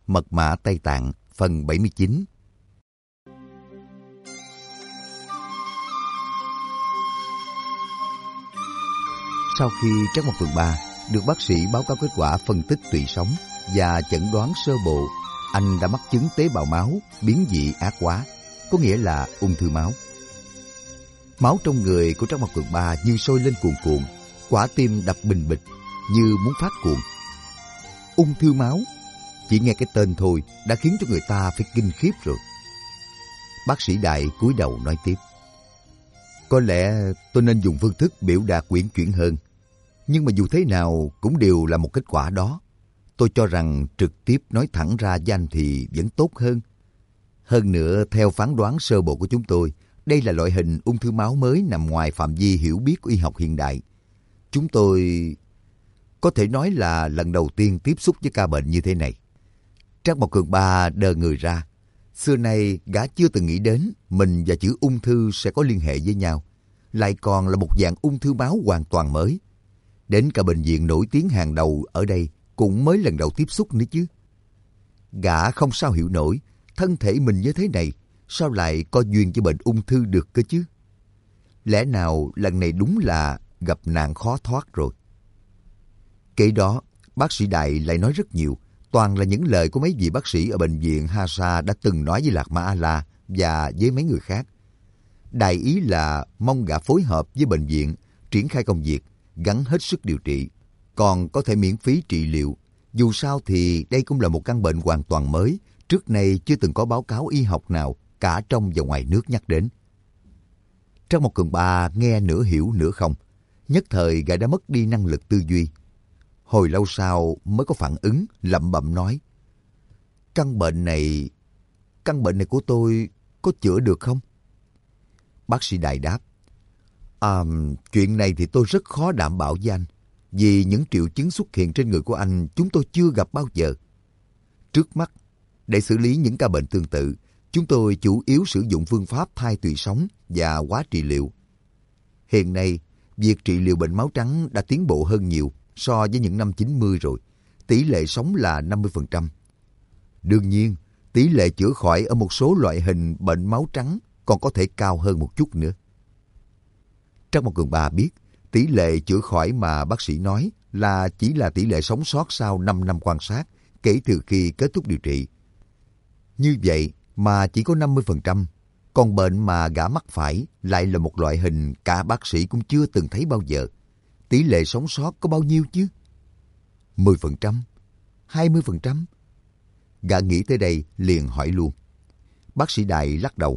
Mật mã Tây Tạng phần 79. Sau khi Trác Mộc Cường Ba được bác sĩ báo cáo kết quả phân tích tủy sống và chẩn đoán sơ bộ, anh đã mắc chứng tế bào máu biến dị ác hóa, có nghĩa là ung thư máu. Máu trong người của Trác Mộc Cường Ba như sôi lên cuồn cuộn, quả tim đập bình bịch như muốn phát cuồng. Ung thư máu, chỉ nghe cái tên thôi đã khiến cho người ta phải kinh khiếp rồi. Bác sĩ Đại cúi đầu nói tiếp. Có lẽ tôi nên dùng phương thức biểu đạt uyển chuyển hơn. Nhưng mà dù thế nào cũng đều là một kết quả đó. Tôi cho rằng trực tiếp nói thẳng ra với anh thì vẫn tốt hơn. Hơn nữa, theo phán đoán sơ bộ của chúng tôi, đây là loại hình ung thư máu mới nằm ngoài phạm vi hiểu biết của y học hiện đại. Chúng tôi có thể nói là lần đầu tiên tiếp xúc với ca bệnh như thế này. Trác Mộc Cường Ba đờ người ra. Xưa nay gã chưa từng nghĩ đến mình và chữ ung thư sẽ có liên hệ với nhau. Lại còn là một dạng ung thư máu hoàn toàn mới. Đến cả bệnh viện nổi tiếng hàng đầu ở đây cũng mới lần đầu tiếp xúc nữa chứ. Gã không sao hiểu nổi, thân thể mình như thế này, sao lại có duyên với bệnh ung thư được cơ chứ? Lẽ nào lần này đúng là gặp nạn khó thoát rồi? Kể đó, bác sĩ Đại lại nói rất nhiều, toàn là những lời của mấy vị bác sĩ ở bệnh viện Hasa đã từng nói với Lạc Ma A-la và với mấy người khác. Đại ý là mong gã phối hợp với bệnh viện, triển khai công việc, gắng hết sức điều trị, còn có thể miễn phí trị liệu. Dù sao thì đây cũng là một căn bệnh hoàn toàn mới, trước nay chưa từng có báo cáo y học nào cả trong và ngoài nước nhắc đến. Trác Mộc Cường Ba nghe nửa hiểu nửa không, nhất thời gã đã mất đi năng lực tư duy. Hồi lâu sau mới có phản ứng, lẩm bẩm nói: Căn bệnh này của tôi có chữa được không? Bác sĩ Đại đáp: Chuyện này thì tôi rất khó đảm bảo với anh, vì những triệu chứng xuất hiện trên người của anh chúng tôi chưa gặp bao giờ. Trước mắt, để xử lý những ca bệnh tương tự, chúng tôi chủ yếu sử dụng phương pháp thai tủy sống và hóa trị liệu. Hiện nay, việc trị liệu bệnh máu trắng đã tiến bộ hơn nhiều so với những năm 90 rồi. Tỷ lệ sống là 50%. Đương nhiên, tỷ lệ chữa khỏi ở một số loại hình bệnh máu trắng còn có thể cao hơn một chút nữa. Trác Mộc Cường Ba biết, tỷ lệ chữa khỏi mà bác sĩ nói là chỉ là tỷ lệ sống sót sau 5 năm quan sát kể từ khi kết thúc điều trị. Như vậy mà chỉ có 50%, còn bệnh mà gã mắc phải lại là một loại hình cả bác sĩ cũng chưa từng thấy bao giờ. Tỷ lệ sống sót có bao nhiêu chứ? 10%? 20%? Gã nghĩ tới đây liền hỏi luôn. Bác sĩ Đại lắc đầu.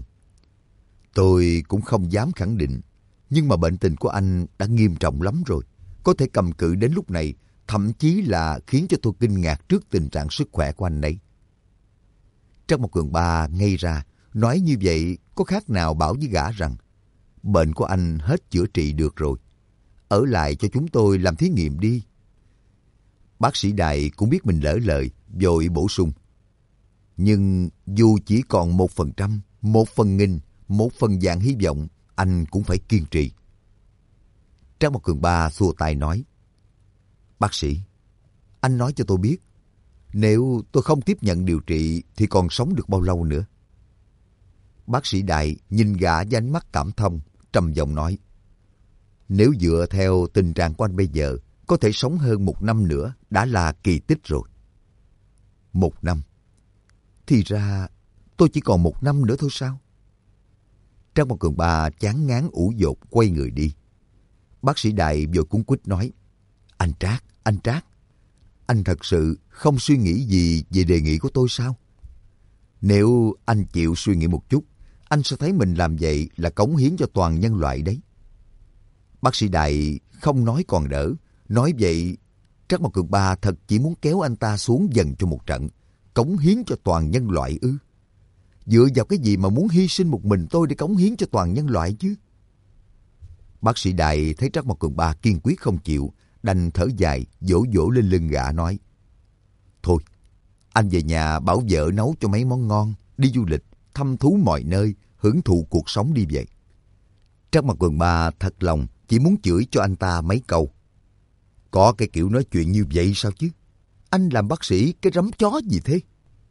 Tôi cũng không dám khẳng định, nhưng mà bệnh tình của anh đã nghiêm trọng lắm rồi. Có thể cầm cự đến lúc này, thậm chí là khiến cho tôi kinh ngạc trước tình trạng sức khỏe của anh đấy. Trác Mộc Cường Ba ngây ra, nói như vậy có khác nào bảo với gã rằng bệnh của anh hết chữa trị được rồi, ở lại cho chúng tôi làm thí nghiệm đi. Bác sĩ Đại cũng biết mình lỡ lời, vội bổ sung. Nhưng dù chỉ còn 1%, 1/1000, 1 vạn hy vọng, anh cũng phải kiên trì. Trác Mộc Cường Ba xua tay nói. Bác sĩ, anh nói cho tôi biết, nếu tôi không tiếp nhận điều trị thì còn sống được bao lâu nữa? Bác sĩ Đại nhìn gã với ánh mắt cảm thông, trầm giọng nói. Nếu dựa theo tình trạng của anh bây giờ, có thể sống hơn 1 năm nữa đã là kỳ tích rồi. 1 năm? Thì ra tôi chỉ còn 1 năm nữa thôi sao? Trác Mộc Cường Ba chán ngán ủ dột quay người đi. Bác sĩ Đại vội cuống quýt nói. Anh Trác, anh thật sự không suy nghĩ gì về đề nghị của tôi sao? Nếu anh chịu suy nghĩ một chút, anh sẽ thấy mình làm vậy là cống hiến cho toàn nhân loại đấy. Bác sĩ Đại không nói còn đỡ, nói vậy Trác Mộc Cường Ba thật chỉ muốn kéo anh ta xuống dần cho một trận. Cống hiến cho toàn nhân loại ư? Dựa vào cái gì mà muốn hy sinh một mình tôi để cống hiến cho toàn nhân loại chứ? Bác sĩ Đại thấy Trác Mộc Cường Ba kiên quyết không chịu, đành thở dài, vỗ vỗ lên lưng gã nói. Thôi, anh về nhà bảo vợ nấu cho mấy món ngon, đi du lịch, thăm thú mọi nơi, hưởng thụ cuộc sống đi vậy. Trác Mộc Cường Ba thật lòng chỉ muốn chửi cho anh ta mấy câu. Có cái kiểu nói chuyện như vậy sao chứ? Anh làm bác sĩ cái rắm chó gì thế?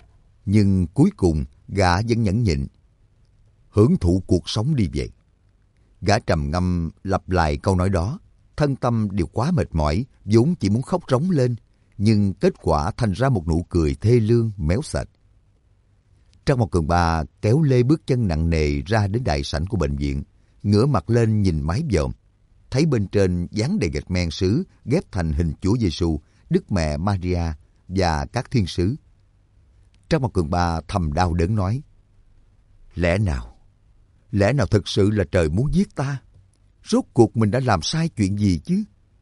Nhưng cuối cùng gã vẫn nhẫn nhịn, hưởng thụ cuộc sống đi về. Gã trầm ngâm lặp lại câu nói đó, thân tâm đều quá mệt mỏi, vốn chỉ muốn khóc rống lên, nhưng kết quả thành ra một nụ cười thê lương méo sệt. Trang một Cường Ba kéo lê bước chân nặng nề ra đến đại sảnh của bệnh viện, ngửa mặt lên nhìn mái vòm, thấy bên trên dán đầy gạch men sứ ghép thành hình Chúa Giêsu, Đức Mẹ Maria và các thiên sứ. Trang một Cường Ba thầm đau đớn nói: Lẽ nào thực sự là trời muốn giết ta? Rốt cuộc mình đã làm sai chuyện gì chứ?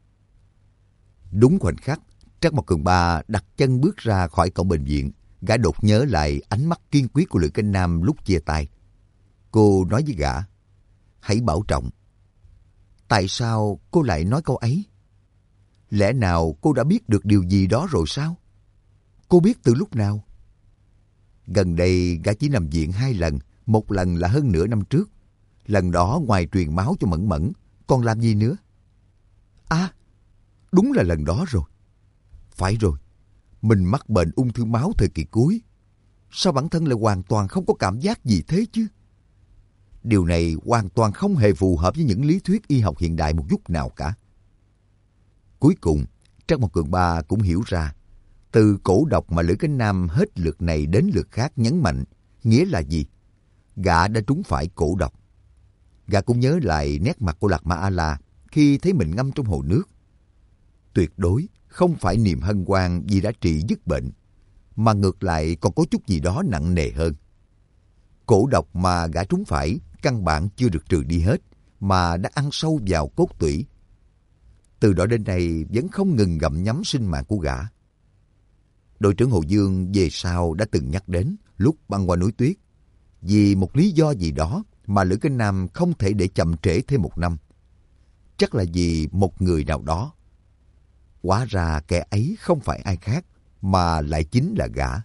Đúng khoảnh khắc, Trác Mộc Cường Ba đặt chân bước ra khỏi cổng bệnh viện, gã đột nhớ lại ánh mắt kiên quyết của Lữ Cánh Nam lúc chia tay. Cô nói với gã: Hãy bảo trọng. Tại sao cô lại nói câu ấy? Lẽ nào cô đã biết được điều gì đó rồi sao? Cô biết từ lúc nào? Gần đây gã chỉ nằm viện 2 lần, một lần là hơn nửa năm trước. Lần đó ngoài truyền máu cho Mẫn Mẫn, còn làm gì nữa? À, đúng là lần đó rồi. Phải rồi, mình mắc bệnh ung thư máu thời kỳ cuối. Sao bản thân lại hoàn toàn không có cảm giác gì thế chứ? Điều này hoàn toàn không hề phù hợp với những lý thuyết y học hiện đại một chút nào cả. Cuối cùng, Trác Mộc Cường Ba cũng hiểu ra, từ cổ độc mà Lữ Cánh Nam hết lượt này đến lượt khác nhấn mạnh, nghĩa là gì? Gã đã trúng phải cổ độc. Gã cũng nhớ lại nét mặt của Lạc Ma A-la khi thấy mình ngâm trong hồ nước. Tuyệt đối không phải niềm hân hoan vì đã trị dứt bệnh, mà ngược lại còn có chút gì đó nặng nề hơn. Cổ độc mà gã trúng phải căn bản chưa được trừ đi hết, mà đã ăn sâu vào cốt tủy. Từ đó đến nay vẫn không ngừng gặm nhấm sinh mạng của gã. Đội trưởng Hồ Dương về sau đã từng nhắc đến lúc băng qua núi tuyết. Vì một lý do gì đó mà Lữ Cánh Nam không thể để chậm trễ thêm 1 năm. Chắc là vì một người nào đó. Hóa ra kẻ ấy không phải ai khác, mà lại chính là gã.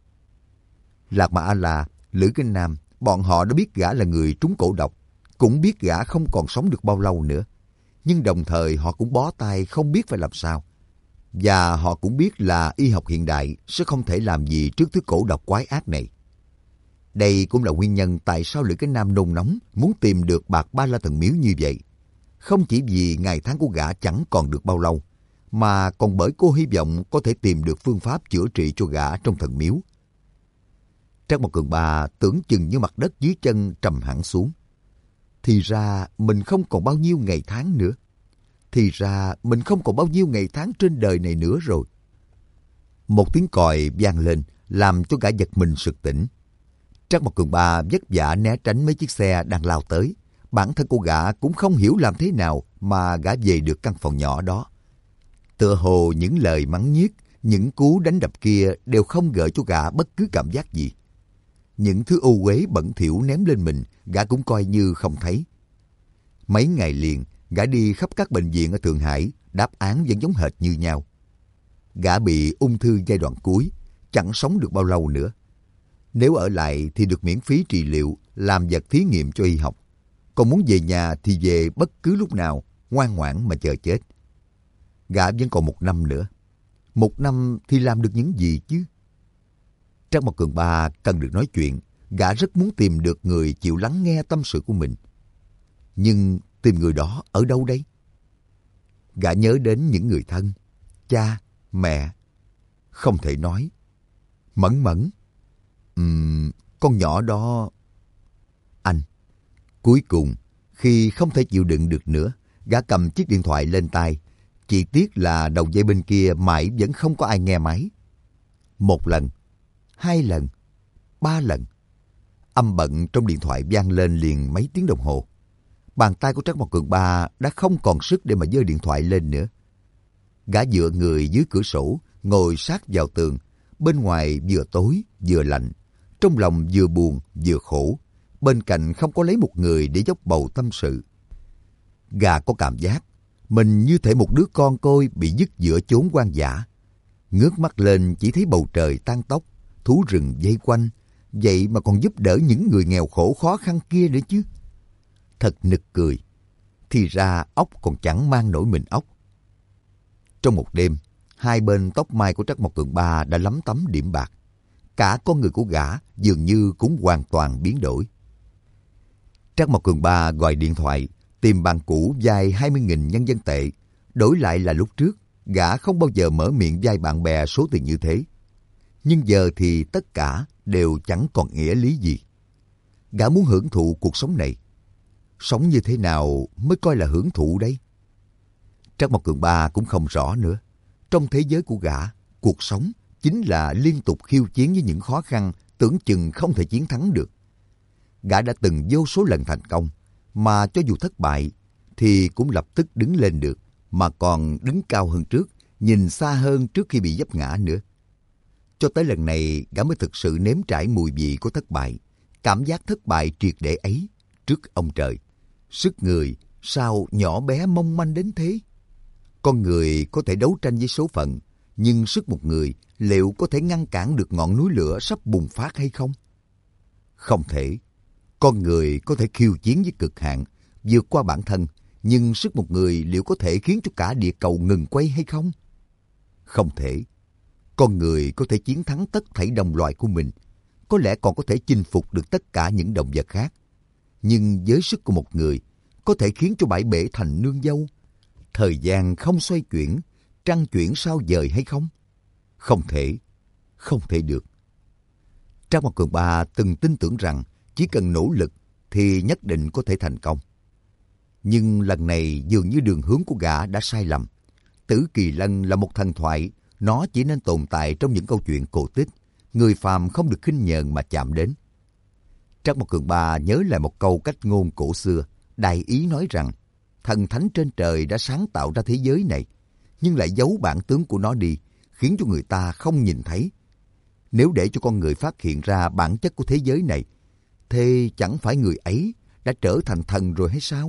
Lạc Ma A-la, Lữ Cánh Nam, bọn họ đã biết gã là người trúng cổ độc, cũng biết gã không còn sống được bao lâu nữa. Nhưng đồng thời họ cũng bó tay không biết phải làm sao. Và họ cũng biết là y học hiện đại sẽ không thể làm gì trước thứ cổ độc quái ác này. Đây cũng là nguyên nhân tại sao Lữ Cánh Nam nôn nóng muốn tìm được bạc Ba La Thần Miếu như vậy. Không chỉ vì ngày tháng của gã chẳng còn được bao lâu, mà còn bởi cô hy vọng có thể tìm được phương pháp chữa trị cho gã trong thần miếu. Trác Mộc Cường Ba tưởng chừng như mặt đất dưới chân trầm hẳn xuống. Thì ra mình không còn bao nhiêu ngày tháng nữa. Thì ra mình không còn bao nhiêu ngày tháng trên đời này nữa rồi. Một tiếng còi vang lên làm cho gã giật mình sực tỉnh. Trác Mộc Cường Ba vất vả né tránh mấy chiếc xe đang lao tới. Bản thân cô gã cũng không hiểu làm thế nào mà gã về được căn phòng nhỏ đó. Tựa hồ những lời mắng nhiếc, những cú đánh đập kia đều không gợi cho gã bất cứ cảm giác gì. Những thứ ô uế bẩn thỉu ném lên mình, gã cũng coi như không thấy. Mấy ngày liền, gã đi khắp các bệnh viện ở Thượng Hải, đáp án vẫn giống hệt như nhau. Gã bị ung thư giai đoạn cuối, chẳng sống được bao lâu nữa. Nếu ở lại thì được miễn phí trị liệu, làm vật thí nghiệm cho y học. Còn muốn về nhà thì về bất cứ lúc nào, ngoan ngoãn mà chờ chết. Gã vẫn còn 1 năm nữa. 1 năm thì làm được những gì chứ? Trác Mộc Cường Ba cần được nói chuyện, gã rất muốn tìm được người chịu lắng nghe tâm sự của mình. Nhưng tìm người đó ở đâu đây? Gã nhớ đến những người thân, cha, mẹ. Không thể nói. Mẫn Mẫn. Con nhỏ đó... Anh. Cuối cùng, khi không thể chịu đựng được nữa, gã cầm chiếc điện thoại lên tay. Chỉ tiếc là đầu dây bên kia mãi vẫn không có ai nghe máy. 1 lần, 2 lần, 3 lần. Âm bận trong điện thoại vang lên liền mấy tiếng đồng hồ. Bàn tay của Trác Mộc Cường Ba đã không còn sức để mà giơ điện thoại lên nữa. Gã dựa người dưới cửa sổ, ngồi sát vào tường. Bên ngoài vừa tối vừa lạnh, trong lòng vừa buồn vừa khổ. Bên cạnh không có lấy một người để dốc bầu tâm sự. Gã có cảm giác mình như thể một đứa con côi bị dứt giữa chốn hoang dã. Ngước mắt lên chỉ thấy bầu trời tan tóc, thú rừng vây quanh, vậy mà còn giúp đỡ những người nghèo khổ khó khăn kia nữa chứ. Thật nực cười, thì ra ốc còn chẳng mang nổi mình ốc. Trong một đêm, 2 bên tóc mai của Trác Mộc Cường Ba đã lấm tấm điểm bạc. cả con người của gã dường như cũng hoàn toàn biến đổi. Trác Mộc Cường Ba gọi điện thoại, tìm bạn cũ vay 20.000 nhân dân tệ. Đổi lại là lúc trước, gã không bao giờ mở miệng vay bạn bè số tiền như thế. Nhưng giờ thì tất cả đều chẳng còn nghĩa lý gì. Gã muốn hưởng thụ cuộc sống này. Sống như thế nào mới coi là hưởng thụ đây? Trác Mộc Cường Ba cũng không rõ nữa. Trong thế giới của gã, cuộc sống chính là liên tục khiêu chiến với những khó khăn tưởng chừng không thể chiến thắng được. Gã đã từng vô số lần thành công, mà cho dù thất bại thì cũng lập tức đứng lên được, mà còn đứng cao hơn trước, nhìn xa hơn trước khi bị vấp ngã nữa. Cho tới lần này, gã mới thực sự nếm trải mùi vị của thất bại, cảm giác thất bại triệt để ấy trước ông trời. Sức người sao nhỏ bé mong manh đến thế? Con người có thể đấu tranh với số phận, nhưng sức một người liệu có thể ngăn cản được ngọn núi lửa sắp bùng phát hay không? Không thể. Con người có thể khiêu chiến với cực hạn, vượt qua bản thân, nhưng sức một người liệu có thể khiến cho cả địa cầu ngừng quay hay không? Không thể. Con người có thể chiến thắng tất thảy đồng loại của mình, có lẽ còn có thể chinh phục được tất cả những động vật khác. Nhưng với sức của một người, có thể khiến cho bãi bể thành nương dâu, thời gian không xoay chuyển, trăng chuyển sao dời hay không? Không thể, không thể được. Trác Mộc Cường Ba từng tin tưởng rằng chỉ cần nỗ lực thì nhất định có thể thành công. Nhưng lần này dường như đường hướng của gã đã sai lầm. Tử Kỳ Lân là một thần thoại, nó chỉ nên tồn tại trong những câu chuyện cổ tích, người phàm không được khinh nhờn mà chạm đến. Trác Mộc Cường Ba nhớ lại một câu cách ngôn cổ xưa, đại ý nói rằng thần thánh trên trời đã sáng tạo ra thế giới này, nhưng lại giấu bản tướng của nó đi, khiến cho người ta không nhìn thấy. Nếu để cho con người phát hiện ra bản chất của thế giới này, thế chẳng phải người ấy đã trở thành thần rồi hay sao?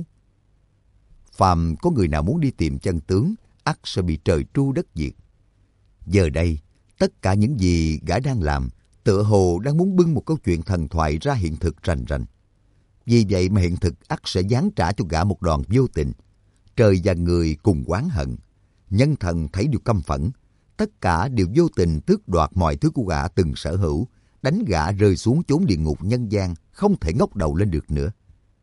Phàm có người nào muốn đi tìm chân tướng, ắt sẽ bị trời tru đất diệt. Giờ đây, tất cả những gì gã đang làm, tựa hồ đang muốn bưng một câu chuyện thần thoại ra hiện thực rành rành. Vì vậy mà hiện thực ắt sẽ giáng trả cho gã một đòn vô tình. Trời và người cùng oán hận. Nhân thần thấy điều căm phẫn. Tất cả đều vô tình tước đoạt mọi thứ của gã từng sở hữu, đánh gã rơi xuống chốn địa ngục nhân gian, không thể ngóc đầu lên được nữa.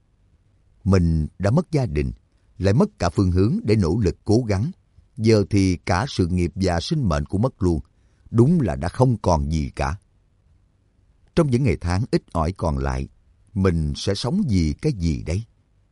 Mình đã mất gia đình, lại mất cả phương hướng để nỗ lực cố gắng. Giờ thì cả sự nghiệp và sinh mệnh cũng mất luôn. Đúng là đã không còn gì cả. Trong những ngày tháng ít ỏi còn lại, mình sẽ sống vì cái gì đây?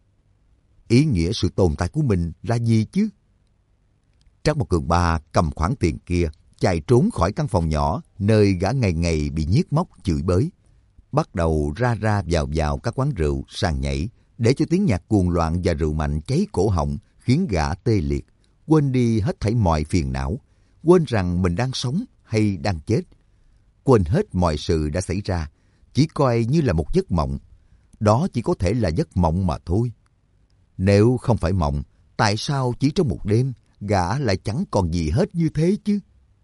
Ý nghĩa sự tồn tại của mình là gì chứ? Trác Mộc Cường Ba cầm khoản tiền kia, chạy trốn khỏi căn phòng nhỏ nơi gã ngày ngày bị nhiếc móc chửi bới. Bắt đầu ra vào các quán rượu, sàn nhảy, để cho tiếng nhạc cuồng loạn và rượu mạnh cháy cổ họng khiến gã tê liệt, quên đi hết thảy mọi phiền não, quên rằng mình đang sống hay đang chết. Quên hết mọi sự đã xảy ra, chỉ coi như là một giấc mộng. Đó chỉ có thể là giấc mộng mà thôi. Nếu không phải mộng, tại sao chỉ trong một đêm gã lại chẳng còn gì hết như thế chứ?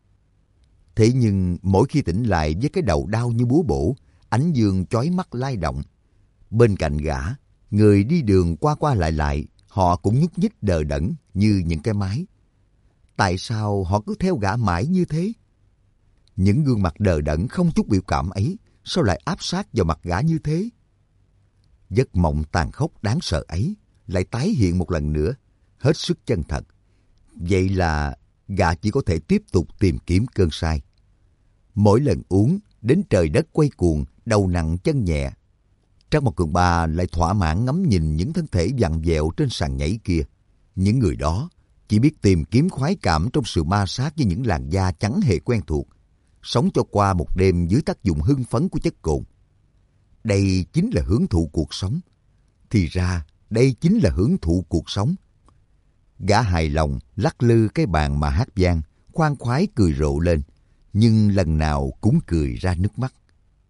Thế nhưng mỗi khi tỉnh lại với cái đầu đau như búa bổ, ánh dương chói mắt lay động. Bên cạnh gã, người đi đường qua qua lại, họ cũng nhúc nhích đờ đẫn như những cái máy. Tại sao họ cứ theo gã mãi như thế? Những gương mặt đờ đẫn không chút biểu cảm ấy, sao lại áp sát vào mặt gã như thế? Giấc mộng tàn khốc đáng sợ ấy lại tái hiện một lần nữa, hết sức chân thật. Vậy là gã chỉ có thể tiếp tục tìm kiếm cơn say. Mỗi lần uống, đến trời đất quay cuồng, đầu nặng chân nhẹ. Trác Mộc Cường Ba lại thỏa mãn ngắm nhìn những thân thể vặn vẹo trên sàn nhảy kia. Những người đó chỉ biết tìm kiếm khoái cảm trong sự ma sát với những làn da chẳng hề quen thuộc, sống cho qua một đêm dưới tác dụng hưng phấn của chất cồn. Đây chính là hưởng thụ cuộc sống. Thì ra, đây chính là hưởng thụ cuộc sống. Gã hài lòng lắc lư cái bàn mà hát vang, khoan khoái cười rộ lên, nhưng lần nào cũng cười ra nước mắt.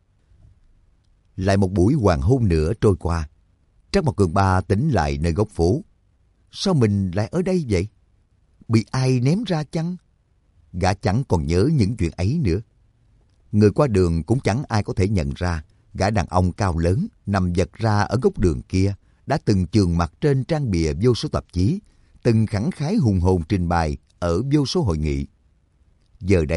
Lại một buổi hoàng hôn nữa trôi qua, Trác Mộc Cường Ba tỉnh lại nơi góc phố. Sao mình lại ở đây vậy? Bị ai ném ra chăng? Gã chẳng còn nhớ những chuyện ấy nữa. Người qua đường cũng chẳng ai có thể nhận ra gã đàn ông cao lớn nằm vật ra ở góc đường kia đã từng chườm mặt trên trang bìa vô số tạp chí, từng khẳng khái hùng hồn trình bày ở vô số hội nghị. Giờ đây,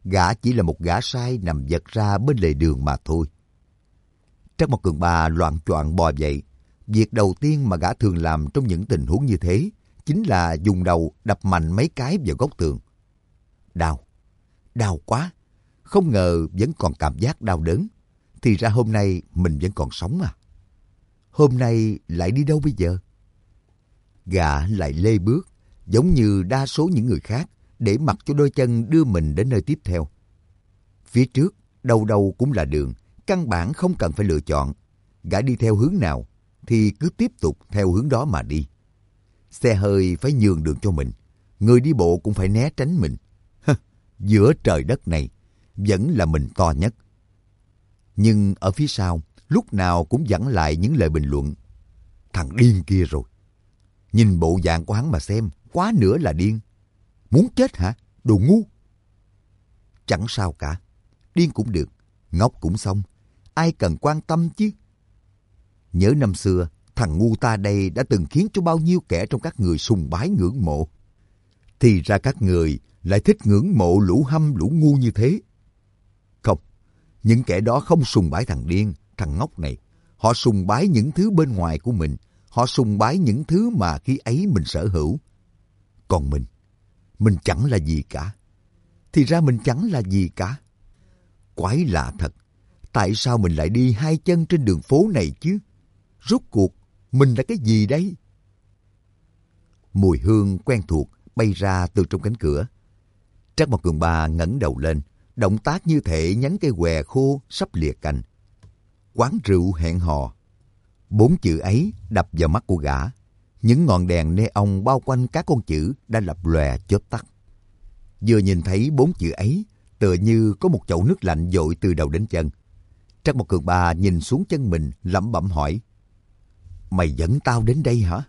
gã chỉ là một gã sai nằm vật ra bên lề đường mà thôi. Trác Mộc Cường Ba loạng choạng bò dậy. Việc đầu tiên mà gã thường làm trong những tình huống như thế chính là dùng đầu đập mạnh mấy cái vào góc tường. Đau, đau quá. Không ngờ vẫn còn cảm giác đau đớn. Thì ra hôm nay mình vẫn còn sống à. Hôm nay lại đi đâu bây giờ? Gã lại lê bước, giống như đa số những người khác, để mặc cho đôi chân đưa mình đến nơi tiếp theo. Phía trước, đâu đâu cũng là đường, căn bản không cần phải lựa chọn. Gã đi theo hướng nào, thì cứ tiếp tục theo hướng đó mà đi. Xe hơi phải nhường đường cho mình, người đi bộ cũng phải né tránh mình. Giữa trời đất này, vẫn là mình to nhất. Nhưng ở phía sau, lúc nào cũng vẳng lại những lời bình luận. Thằng điên kia rồi. Nhìn bộ dạng của hắn mà xem, quá nữa là điên. Muốn chết hả? Đồ ngu. Chẳng sao cả. Điên cũng được, ngốc cũng xong. Ai cần quan tâm chứ? Nhớ năm xưa, thằng ngu ta đây đã từng khiến cho bao nhiêu kẻ trong các người sùng bái ngưỡng mộ. Thì ra các người lại thích ngưỡng mộ lũ hâm lũ ngu như thế. Không, những kẻ đó không sùng bái thằng điên, thằng ngốc này. Họ sùng bái những thứ bên ngoài của mình. Họ sùng bái những thứ mà khi ấy mình sở hữu. Còn mình chẳng là gì cả. Thì ra mình chẳng là gì cả. Quái lạ thật. Tại sao mình lại đi hai chân trên đường phố này chứ? Rốt cuộc, mình là cái gì đây? Mùi hương quen thuộc bay ra từ trong cánh cửa. Trác Mộc Cường Ba ngẩng đầu lên, động tác như thể nhánh cây què khô sắp lìa cành. Quán rượu hẹn hò. 4 chữ ấy đập vào mắt của gã. Những ngọn đèn neon bao quanh các con chữ đã lập lòe chớp tắt. Vừa nhìn thấy 4 chữ ấy, tựa như có một chậu nước lạnh dội từ đầu đến chân. Trác Mộc Cường Ba nhìn xuống chân mình, lẩm bẩm hỏi: Mày dẫn tao đến đây hả?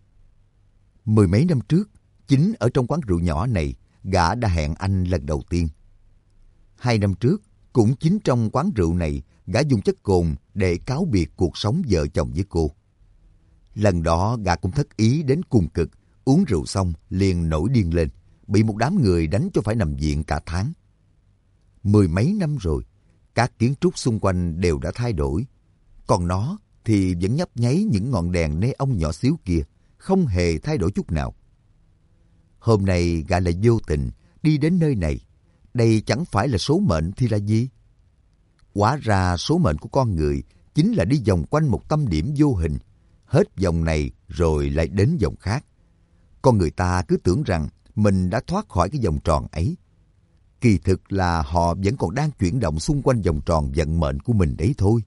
10 mấy năm trước, chính ở trong quán rượu nhỏ này, gã đã hẹn anh lần đầu tiên. 2 năm trước, cũng chính trong quán rượu này, gã dùng chất cồn để cáo biệt cuộc sống vợ chồng với cô. Lần đó gã cũng thất ý đến cùng cực, uống rượu xong liền nổi điên lên, bị một đám người đánh cho phải nằm viện cả tháng. 10 mấy năm rồi, các kiến trúc xung quanh đều đã thay đổi. Còn nó thì vẫn nhấp nháy những ngọn đèn neon nhỏ xíu kia, không hề thay đổi chút nào. Hôm nay gã lại vô tình đi đến nơi này. Đây chẳng phải là số mệnh thì là gì? Hóa ra số mệnh của con người chính là đi vòng quanh một tâm điểm vô hình. Hết vòng này rồi lại đến vòng khác. Con người ta cứ tưởng rằng mình đã thoát khỏi cái vòng tròn ấy. Kỳ thực là họ vẫn còn đang chuyển động xung quanh vòng tròn vận mệnh của mình đấy thôi.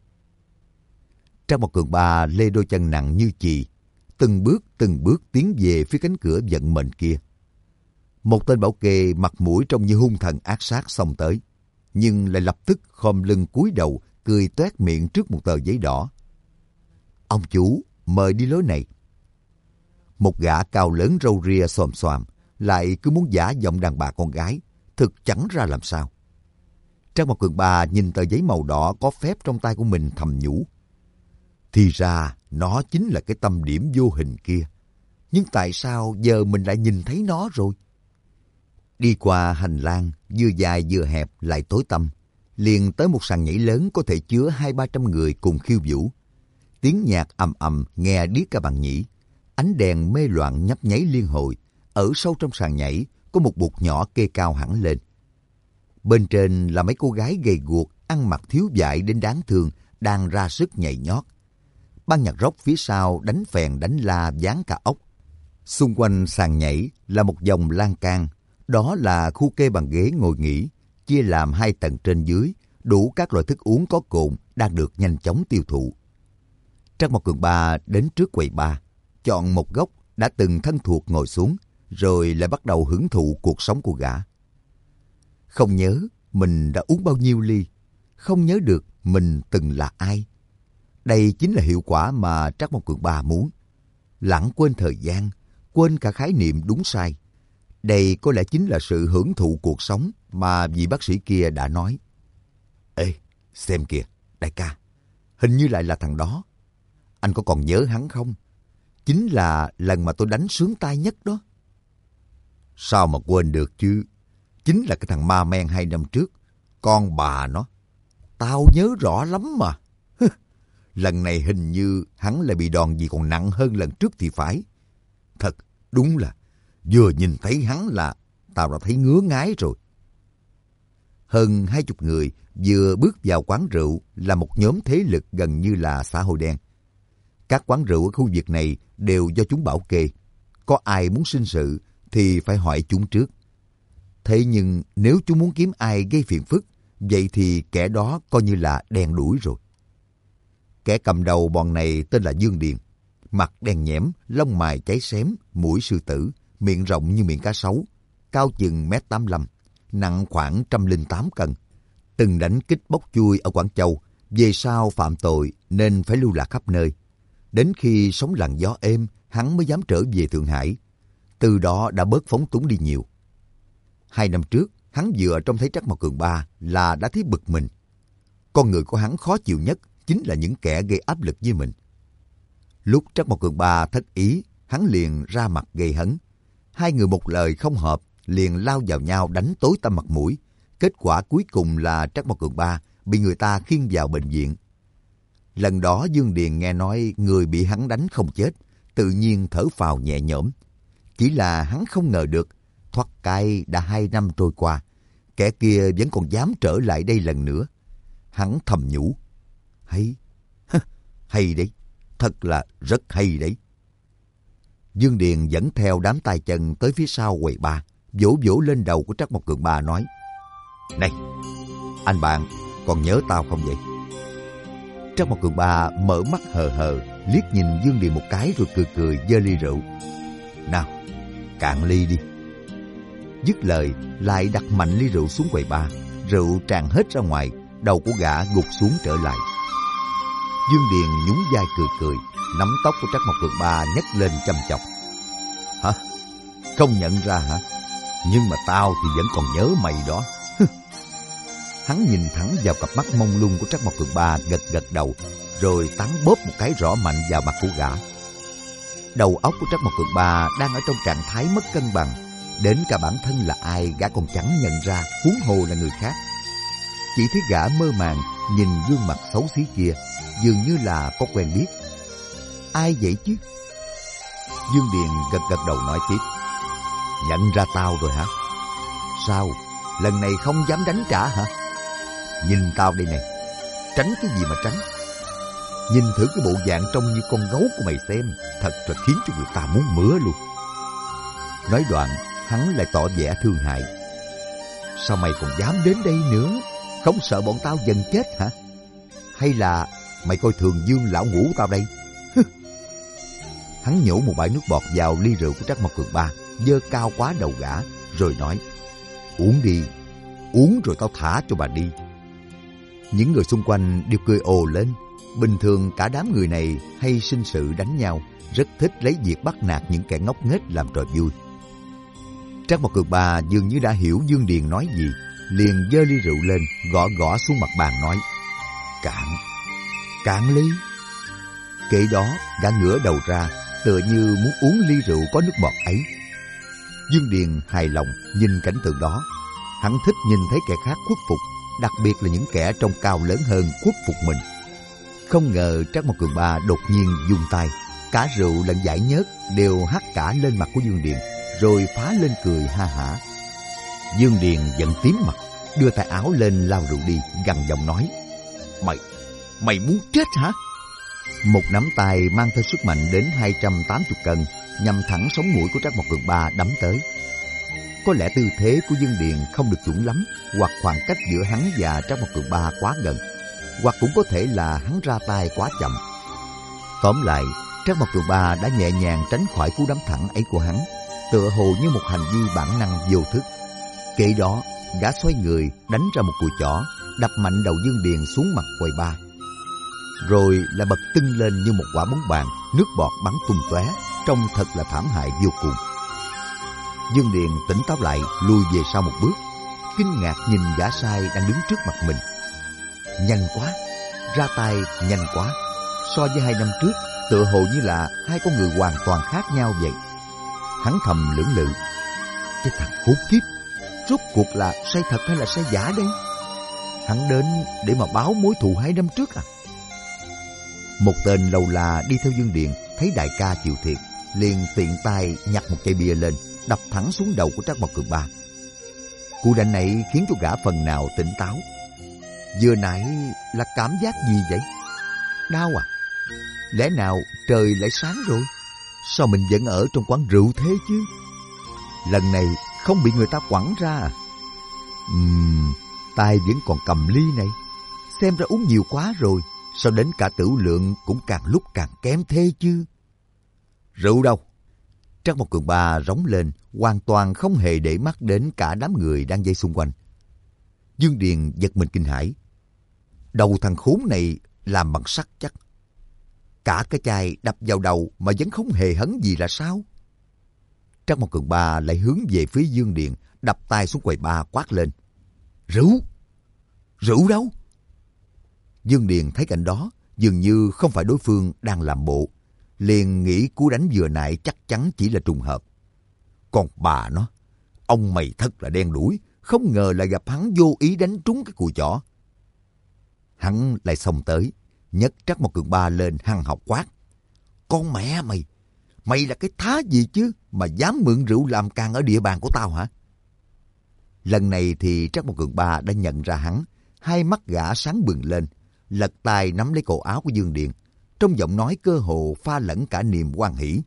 Trác Mộc Cường Ba lê đôi chân nặng như chì, từng bước tiến về phía cánh cửa vận mệnh kia. Một tên bảo kê mặt mũi trông như hung thần ác sát xông tới, nhưng lại lập tức khom lưng cúi đầu, cười toét miệng trước một tờ giấy đỏ. Ông chủ, mời đi lối này. Một gã cao lớn râu ria xồm xoàm, lại cứ muốn giả giọng đàn bà con gái, thực chẳng ra làm sao. Trác Mộc Cường Ba nhìn tờ giấy màu đỏ có phép trong tay của mình thầm nhủ. Thì ra nó chính là cái tâm điểm vô hình kia. Nhưng tại sao giờ mình lại nhìn thấy nó rồi? Đi qua hành lang, vừa dài vừa hẹp lại tối tăm, liền tới một sàn nhảy lớn có thể chứa 200-300 người cùng khiêu vũ. Tiếng nhạc ầm ầm nghe điếc cả bằng nhĩ. Ánh đèn mê loạn nhấp nháy liên hồi. Ở sâu trong sàn nhảy có một bục nhỏ kê cao hẳn lên. Bên trên là mấy cô gái gầy guộc, ăn mặc thiếu vải đến đáng thương, đang ra sức nhảy nhót. Ban nhạc rock phía sau đánh phèn đánh la váng cả óc. Xung quanh sàn nhảy là một vòng lan can. Đó là khu kê bằng ghế ngồi nghỉ, chia làm 2 tầng trên dưới, đủ các loại thức uống có cồn đang được nhanh chóng tiêu thụ. Trác Mộc Cường Ba đến trước quầy bar, chọn một góc đã từng thân thuộc ngồi xuống, rồi lại bắt đầu hưởng thụ cuộc sống của gã. Không nhớ mình đã uống bao nhiêu ly, không nhớ được mình từng là ai. Đây chính là hiệu quả mà Trác Mộc Cường Ba muốn. Lãng quên thời gian, quên cả khái niệm đúng sai. Đây có lẽ chính là sự hưởng thụ cuộc sống mà vị bác sĩ kia đã nói. Ê, xem kìa, đại ca, hình như lại là thằng đó. Anh có còn nhớ hắn không? Chính là lần mà tôi đánh sướng tay nhất đó. Sao mà quên được chứ? chính là cái thằng ma men 2 năm trước. Con bà nó, tao nhớ rõ lắm mà. Lần này hình như hắn lại bị đòn gì còn nặng hơn lần trước thì phải. Thật, đúng là vừa nhìn thấy hắn là tao đã thấy ngứa ngái rồi. Hơn 20 người vừa bước vào quán rượu là một nhóm thế lực gần như là xã hội đen. Các quán rượu ở khu vực này đều do chúng bảo kê. Có ai muốn sinh sự thì phải hỏi chúng trước. Thế nhưng nếu chúng muốn kiếm ai gây phiền phức, vậy thì kẻ đó coi như là đen đuổi rồi. Kẻ cầm đầu bọn này tên là Dương Điền. Mặt đen nhẽm, lông mày cháy xém, mũi sư tử, miệng rộng như miệng cá sấu, cao chừng 1m85, nặng khoảng 108 cân. Từng đánh kích bốc chui ở Quảng Châu, về sau phạm tội nên phải lưu lạc khắp nơi. Đến khi sóng lặng gió êm, hắn mới dám trở về Thượng Hải. Từ đó đã bớt phóng túng đi nhiều. 2 năm trước, hắn vừa trông thấy Trắc Mộc Cường Ba là đã thấy bực mình. Con người của hắn khó chịu nhất chính là những kẻ gây áp lực với mình. Lúc Trắc Mộc Cường Ba thất ý, hắn liền ra mặt gây hấn. Hai người một lời không hợp, liền lao vào nhau đánh tối tăm mặt mũi. Kết quả cuối cùng là Trắc Mộc Cường Ba bị người ta khiêng vào bệnh viện. Lần đó Dương Điền nghe nói người bị hắn đánh không chết, tự nhiên thở phào nhẹ nhõm. Chỉ là hắn không ngờ được, thoát cái đã 2 năm trôi qua, kẻ kia vẫn còn dám trở lại đây lần nữa. Hắn thầm nhủ, hay đấy, thật là rất hay đấy. Dương Điền dẫn theo đám tay chân tới phía sau quầy ba, vỗ vỗ lên đầu của Trắc Mộc Cường Ba nói, này, anh bạn, còn nhớ tao không vậy? Trắc Mộc Cường Ba mở mắt hờ hờ, liếc nhìn Dương Điền một cái rồi cười cười giơ ly rượu. Nào, cạn ly đi. Dứt lời, lại đặt mạnh ly rượu xuống quầy ba, rượu tràn hết ra ngoài, đầu của gã gục xuống trở lại. Dương Điền nhún vai cười cười, nắm tóc của Trắc Mộc Cường Ba nhấc lên chăm chọc. Hả? Không nhận ra hả? Nhưng mà tao thì vẫn còn nhớ mày đó. Hắn nhìn thẳng vào cặp mắt mông lung của Trắc Mộc Cường Ba, gật gật đầu, rồi tán bóp một cái rõ mạnh vào mặt của gã. Đầu óc của Trắc Mộc Cường Ba đang ở trong trạng thái mất cân bằng, đến cả bản thân là ai gã còn chẳng nhận ra, huống hồ là người khác. Chỉ thấy gã mơ màng nhìn gương mặt xấu xí kia, dường như là có quen biết. Ai vậy chứ? Dương Điền gật gật đầu nói tiếp, nhận ra tao rồi hả? Sao? Lần này không dám đánh trả hả? Nhìn tao đây nè, tránh cái gì mà tránh? Nhìn thử cái bộ dạng trông như con gấu của mày xem, thật là khiến cho người ta muốn mửa luôn. Nói đoạn, hắn lại tỏ vẻ thương hại. Sao mày còn dám đến đây nữa? Không sợ bọn tao dần chết hả? Hay là mày coi thường Dương lão ngũ tao đây? Hắn nhổ một bãi nước bọt vào ly rượu của Trắc Mộc Cường Ba, giơ cao quá đầu gã, rồi nói, uống đi, uống rồi tao thả cho bà đi. Những người xung quanh đều cười ồ lên. Bình thường cả đám người này hay sinh sự đánh nhau, rất thích lấy việc bắt nạt những kẻ ngốc nghếch làm trò vui. Trắc Mộc Cường Ba dường như đã hiểu Dương Điền nói gì, liền giơ ly rượu lên, gõ gõ xuống mặt bàn nói, cạn ly. Kể đó, gã ngửa đầu ra, tựa như muốn uống ly rượu có nước bọt ấy. Dương Điền hài lòng nhìn cảnh tượng đó. Hắn thích nhìn thấy kẻ khác khuất phục, đặc biệt là những kẻ trông cao lớn hơn khuất phục mình. Không ngờ Trắc Mộc Cường Ba đột nhiên dùng tay, cả rượu lẫn giải nhớt đều hắt cả lên mặt của Dương Điền, rồi phá lên cười ha hả. Dương Điền giận tím mặt, đưa tay áo lên lau rượu đi, gằn giọng nói, Mày muốn chết hả? Một nắm tay mang theo sức mạnh đến 280 cân, nhằm thẳng sống mũi của Trắc Mộc Cường Ba đấm tới. Có lẽ tư thế của Dương Điền không được chuẩn lắm, hoặc khoảng cách giữa hắn và Trắc Mộc Cường Ba quá gần, hoặc cũng có thể là hắn ra tay quá chậm. Tóm lại, Trắc Mộc Cường Ba đã nhẹ nhàng tránh khỏi cú đấm thẳng ấy của hắn, tựa hồ như một hành vi bản năng vô thức. Kể đó, gã xoay người đánh ra một cùi chỏ, đập mạnh đầu Dương Điền xuống mặt quầy ba, rồi là bật tưng lên như một quả bóng bàn, nước bọt bắn tung tóe, trông thật là thảm hại vô cùng. Dương Điền tỉnh táo lại, lùi về sau một bước, kinh ngạc nhìn gã sai đang đứng trước mặt mình. Nhanh quá, ra tay nhanh quá, so với 2 năm trước, tựa hồ như là hai con người hoàn toàn khác nhau vậy. Hắn thầm lưỡng lự, cái thằng khốn kiếp, rốt cuộc là sai thật hay là sai giả đây? Hắn đến để mà báo mối thù 2 năm trước à? Một tên lâu la đi theo Dương Điền thấy đại ca chịu thiệt, liền tiện tay nhặt một cây bia lên, đập thẳng xuống đầu của Trác Mộc Cường Ba. Cú đánh này khiến cho gã phần nào tỉnh táo. Vừa nãy là cảm giác gì vậy? Đau à? Lẽ nào trời lại sáng rồi? Sao mình vẫn ở trong quán rượu thế chứ? Lần này không bị người ta quẳng ra à? Tay vẫn còn cầm ly này. Xem ra uống nhiều quá rồi. Sao đến cả tửu lượng cũng càng lúc càng kém thế chứ? Rượu đâu? Trác Mộc Cường Ba rống lên, hoàn toàn không hề để mắt đến cả đám người đang vây xung quanh. Dương Điền giật mình kinh hãi. Đầu thằng khốn này làm bằng sắt chắc. Cả cái chai đập vào đầu mà vẫn không hề hấn gì là sao? Trác Mộc Cường Ba lại hướng về phía Dương Điền, đập tay xuống quầy ba quát lên. Rượu? Rượu đâu? Dương Điền thấy cảnh đó, dường như không phải đối phương đang làm bộ, liền nghĩ cú đánh vừa nãy chắc chắn chỉ là trùng hợp. Còn bà nó, ông mày thật là đen đủi, không ngờ lại gặp hắn vô ý đánh trúng cái cùi chỏ. Hắn lại xông tới, nhấc Trác Mộc Cường Ba lên hăng học quát. Con mẹ mày, mày là cái thá gì chứ mà dám mượn rượu làm càn ở địa bàn của tao hả? Lần này thì Trác Mộc Cường Ba đã nhận ra hắn, hai mắt gã sáng bừng lên, lật tay nắm lấy cổ áo của Dương Điền, trong giọng nói cơ hồ pha lẫn cả niềm hoan hỉ.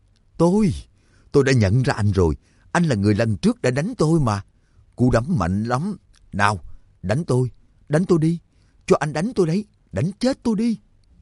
Tôi đã nhận ra anh rồi, anh là người lần trước đã đánh tôi mà. Cú đấm mạnh lắm. Nào, đánh tôi đi, cho anh đánh tôi đấy, đánh chết tôi đi.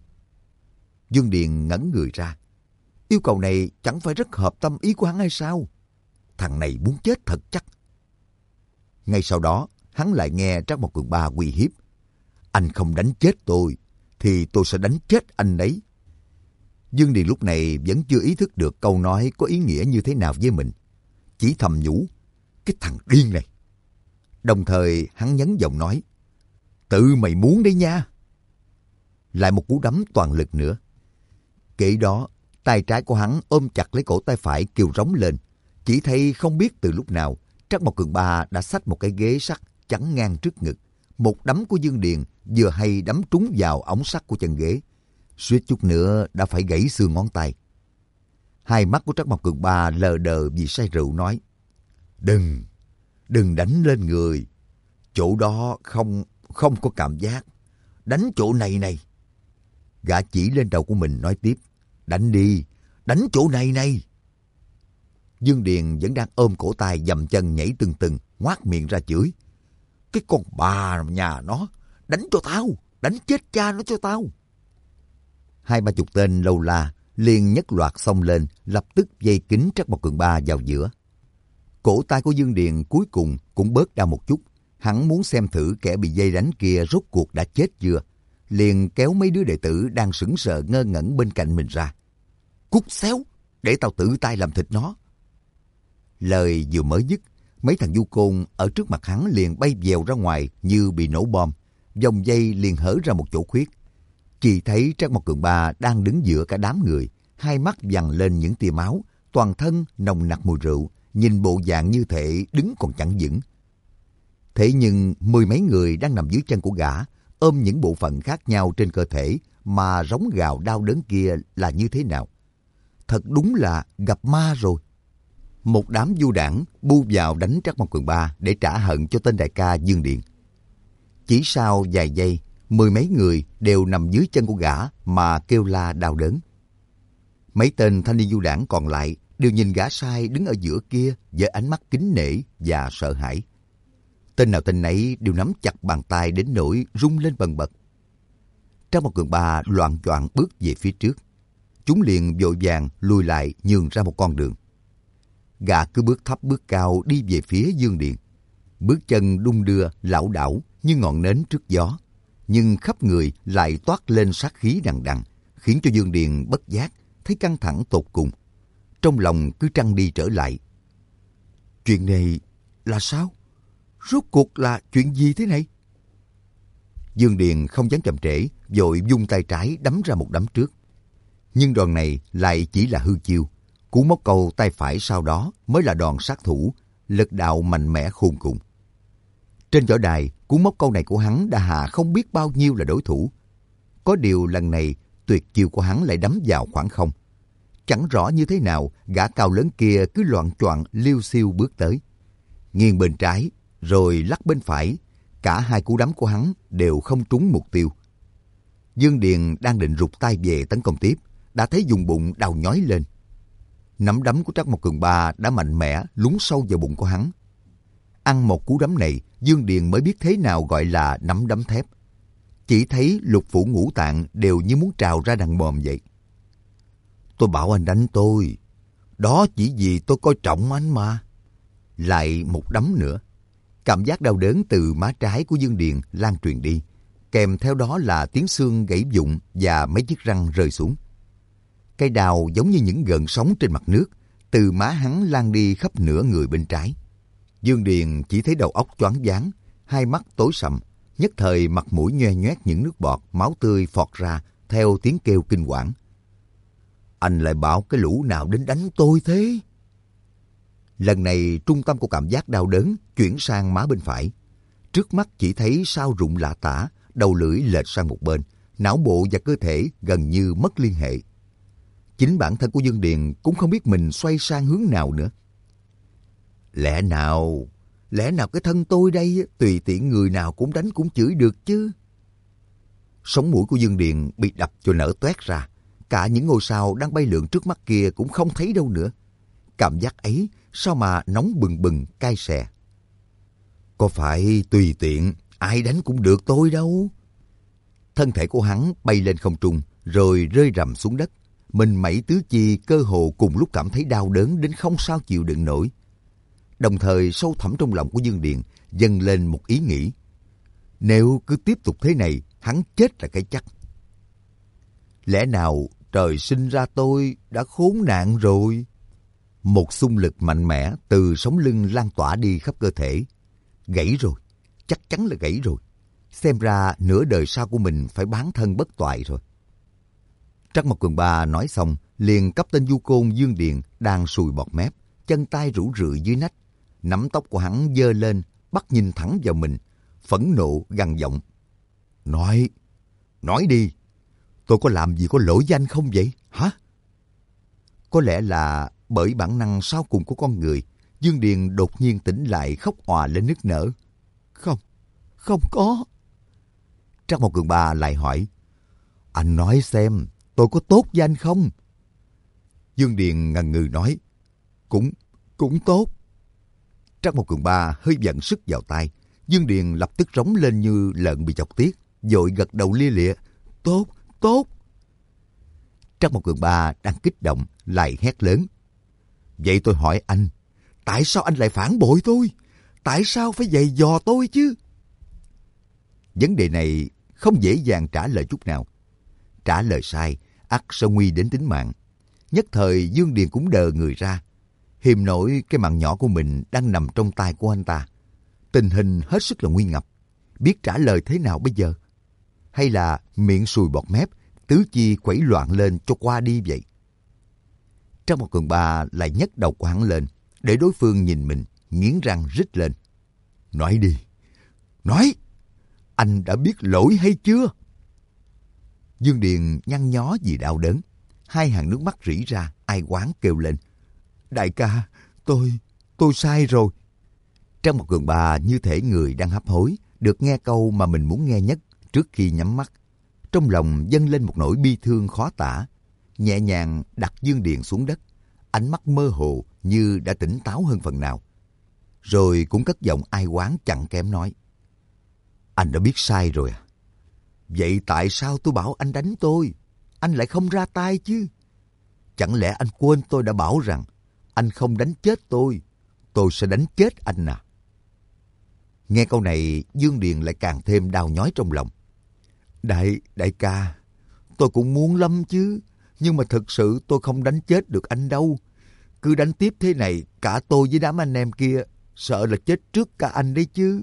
Dương Điền ngẩn người ra. Yêu cầu này chẳng phải rất hợp tâm ý của hắn hay sao? Thằng này muốn chết thật chắc. Ngay sau đó, hắn lại nghe Trác Mộc Cường Ba uy hiếp. Anh không đánh chết tôi, thì tôi sẽ đánh chết anh đấy. Dương Điền lúc này vẫn chưa ý thức được câu nói có ý nghĩa như thế nào với mình. Chỉ thầm nhủ, cái thằng điên này. Đồng thời hắn nhấn giọng nói, tự mày muốn đấy nha. Lại một cú đấm toàn lực nữa. Kể đó, tay trái của hắn ôm chặt lấy cổ tay phải kêu rống lên. Chỉ thấy không biết từ lúc nào, Trác Mộc Cường Ba đã xách một cái ghế sắt chắn ngang trước ngực. Một đấm của Dương Điền vừa hay đấm trúng vào ống sắt của chân ghế. Suýt chút nữa đã phải gãy xương ngón tay. Hai mắt của Trác Mộc Cường Ba lờ đờ vì say rượu nói, Đừng đánh lên người. Chỗ đó không có cảm giác. Đánh chỗ này. Gã chỉ lên đầu của mình nói tiếp, đánh đi, đánh chỗ này. Dương Điền vẫn đang ôm cổ tay dầm chân nhảy tưng, ngoác miệng ra chửi. Cái con bà nhà nó, đánh cho tao, đánh chết cha nó cho tao. 20-30 tên lâu la liền nhất loạt xông lên, lập tức vây kín Trác Mộc Cường Ba vào giữa. Cổ tay của Dương Điền cuối cùng cũng bớt đau một chút. Hắn muốn xem thử kẻ bị dây đánh kia rốt cuộc đã chết chưa, liền kéo mấy đứa đệ tử đang sững sờ ngơ ngẩn bên cạnh mình ra. Cút xéo, để tao tự tay làm thịt nó. Lời vừa mới dứt, mấy thằng du côn ở trước mặt hắn liền bay vèo ra ngoài như bị nổ bom. Vòng dây liền hở ra một chỗ khuyết. Chỉ thấy Trác Mộc Cường Ba đang đứng giữa cả đám người, hai mắt vằn lên những tia máu, toàn thân nồng nặc mùi rượu, nhìn bộ dạng như thể đứng còn chẳng vững. Thế nhưng 10 mấy người đang nằm dưới chân của gã, ôm những bộ phận khác nhau trên cơ thể mà rống gào đau đớn kia là như thế nào? Thật đúng là gặp ma rồi. Một đám du đảng bu vào đánh Trác Mộc Cường Ba để trả hận cho tên đại ca Dương Điền. Chỉ sau vài giây, 10 mấy người đều nằm dưới chân của gã mà kêu la đau đớn. Mấy tên thanh niên du đảng còn lại đều nhìn gã sai đứng ở giữa kia với ánh mắt kính nể và sợ hãi. Tên nào tên nấy đều nắm chặt bàn tay đến nỗi rung lên bần bật. Trác Mộc Cường Ba loạng choạng bước về phía trước. Chúng liền vội vàng lùi lại nhường ra một con đường. Gã cứ bước thấp bước cao đi về phía Dương Điền. Bước chân đung đưa lảo đảo như ngọn nến trước gió, nhưng khắp người lại toát lên sát khí đằng đằng, khiến cho Dương Điền bất giác thấy căng thẳng tột cùng. Trong lòng cứ trăn đi trở lại. Chuyện này là sao? Rốt cuộc là chuyện gì thế này? Dương Điền không dám chậm trễ, vội vung tay trái đấm ra một đấm trước. Nhưng đòn này lại chỉ là hư chiêu. Cú móc câu tay phải sau đó mới là đòn sát thủ, lực đạo mạnh mẽ khôn cùng. Trên võ đài, cú móc câu này của hắn đã hạ không biết bao nhiêu là đối thủ. Có điều lần này, tuyệt chiêu của hắn lại đấm vào khoảng không. Chẳng rõ như thế nào, gã cao lớn kia cứ loạng choạng liêu xiêu bước tới. Nghiêng bên trái, rồi lắc bên phải. Cả hai cú đấm của hắn đều không trúng mục tiêu. Dương Điền đang định rụt tay về tấn công tiếp, đã thấy vùng bụng đau nhói lên. Nắm đấm của Trắc Mộc Cường Ba đã mạnh mẽ lún sâu vào bụng của hắn. Ăn một cú đấm này, Dương Điền mới biết thế nào gọi là nắm đấm thép. Chỉ thấy lục phủ ngũ tạng đều như muốn trào ra đằng mồm vậy. Tôi bảo anh đánh tôi, đó chỉ vì tôi coi trọng anh mà. Lại một đấm nữa. Cảm giác đau đớn từ má trái của Dương Điền lan truyền đi, kèm theo đó là tiếng xương gãy vụn và mấy chiếc răng rơi xuống. Cây đào giống như những gợn sóng trên mặt nước, từ má hắn lan đi khắp nửa người bên trái. Dương Điền chỉ thấy đầu óc choáng váng, hai mắt tối sầm, nhất thời mặt mũi nhoe nhoét những nước bọt, máu tươi phọt ra theo tiếng kêu kinh quản. Anh lại bảo cái lũ nào đến đánh tôi thế? Lần này trung tâm của cảm giác đau đớn chuyển sang má bên phải. Trước mắt chỉ thấy sao rụng lạ tả, đầu lưỡi lệch sang một bên, não bộ và cơ thể gần như mất liên hệ. Chính bản thân của Dương Điền cũng không biết mình xoay sang hướng nào nữa. Lẽ nào cái thân tôi đây tùy tiện người nào cũng đánh cũng chửi được chứ? Sống mũi của Dương Điền bị đập cho nở toét ra. Cả những ngôi sao đang bay lượn trước mắt kia cũng không thấy đâu nữa. Cảm giác ấy sao mà nóng bừng bừng cay xè. Có phải tùy tiện ai đánh cũng được tôi đâu. Thân thể của hắn bay lên không trung rồi rơi rầm xuống đất. Mình mẩy tứ chi cơ hồ cùng lúc cảm thấy đau đớn đến không sao chịu đựng nổi. Đồng thời sâu thẳm trong lòng của Dương Điền dâng lên một ý nghĩ. Nếu cứ tiếp tục thế này, hắn chết là cái chắc. Lẽ nào trời sinh ra tôi đã khốn nạn rồi? Một xung lực mạnh mẽ từ sống lưng lan tỏa đi khắp cơ thể. Gãy rồi, chắc chắn là gãy rồi. Xem ra nửa đời sau của mình phải bán thân bất toại rồi. Trắc Mộc Cường Ba nói xong, liền cấp tên du côn Dương Điền đang sùi bọt mép, chân tay rũ rượi dưới nách. Nắm tóc của hắn giơ lên, bắt nhìn thẳng vào mình, phẫn nộ gằn giọng. Nói đi, tôi có làm gì có lỗi với anh không vậy, hả? Có lẽ là bởi bản năng sau cùng của con người, Dương Điền đột nhiên tỉnh lại khóc òa lên nức nở. Không có. Trắc Mộc Cường Ba lại hỏi, anh nói xem, tôi có tốt với anh không? Dương Điền ngần ngừ nói, cũng tốt. Trắc Mộc Cường Ba hơi vận sức vào tay. Dương Điền lập tức rống lên như lợn bị chọc tiết, vội gật đầu lia lịa. Tốt. Trắc Mộc Cường Ba đang kích động, lại hét lớn. Vậy tôi hỏi anh, tại sao anh lại phản bội tôi? Tại sao phải giày dò tôi chứ? Vấn đề này không dễ dàng trả lời chút nào. Trả lời sai, ắt sẽ nguy đến tính mạng. Nhất thời Dương Điền cũng đờ người ra. Hiềm nổi cái mạng nhỏ của mình đang nằm trong tay của anh ta. Tình hình hết sức là nguy ngập. Biết trả lời thế nào bây giờ? Hay là miệng sùi bọt mép, tứ chi quẩy loạn lên cho qua đi vậy? Trắc Mộc Cường Ba lại nhấc đầu của hắn lên, để đối phương nhìn mình, nghiến răng rít lên. Nói đi, nói! Anh đã biết lỗi hay chưa? Dương Điền nhăn nhó vì đau đớn. Hai hàng nước mắt rỉ ra, ai oán kêu lên. Đại ca, tôi sai rồi. Trắc Mộc Cường Ba như thể người đang hấp hối, được nghe câu mà mình muốn nghe nhất trước khi nhắm mắt. Trong lòng dâng lên một nỗi bi thương khó tả. Nhẹ nhàng đặt Dương Điền xuống đất, ánh mắt mơ hồ như đã tỉnh táo hơn phần nào. Rồi cũng cất giọng ai oán chẳng kém nói. Anh đã biết sai rồi à? Vậy tại sao tôi bảo anh đánh tôi, anh lại không ra tay chứ? Chẳng lẽ anh quên tôi đã bảo rằng anh không đánh chết tôi sẽ đánh chết anh à? Nghe câu này, Dương Điền lại càng thêm đau nhói trong lòng. Đại ca, tôi cũng muốn lắm chứ, nhưng mà thực sự tôi không đánh chết được anh đâu. Cứ đánh tiếp thế này, cả tôi với đám anh em kia sợ là chết trước cả anh đấy chứ.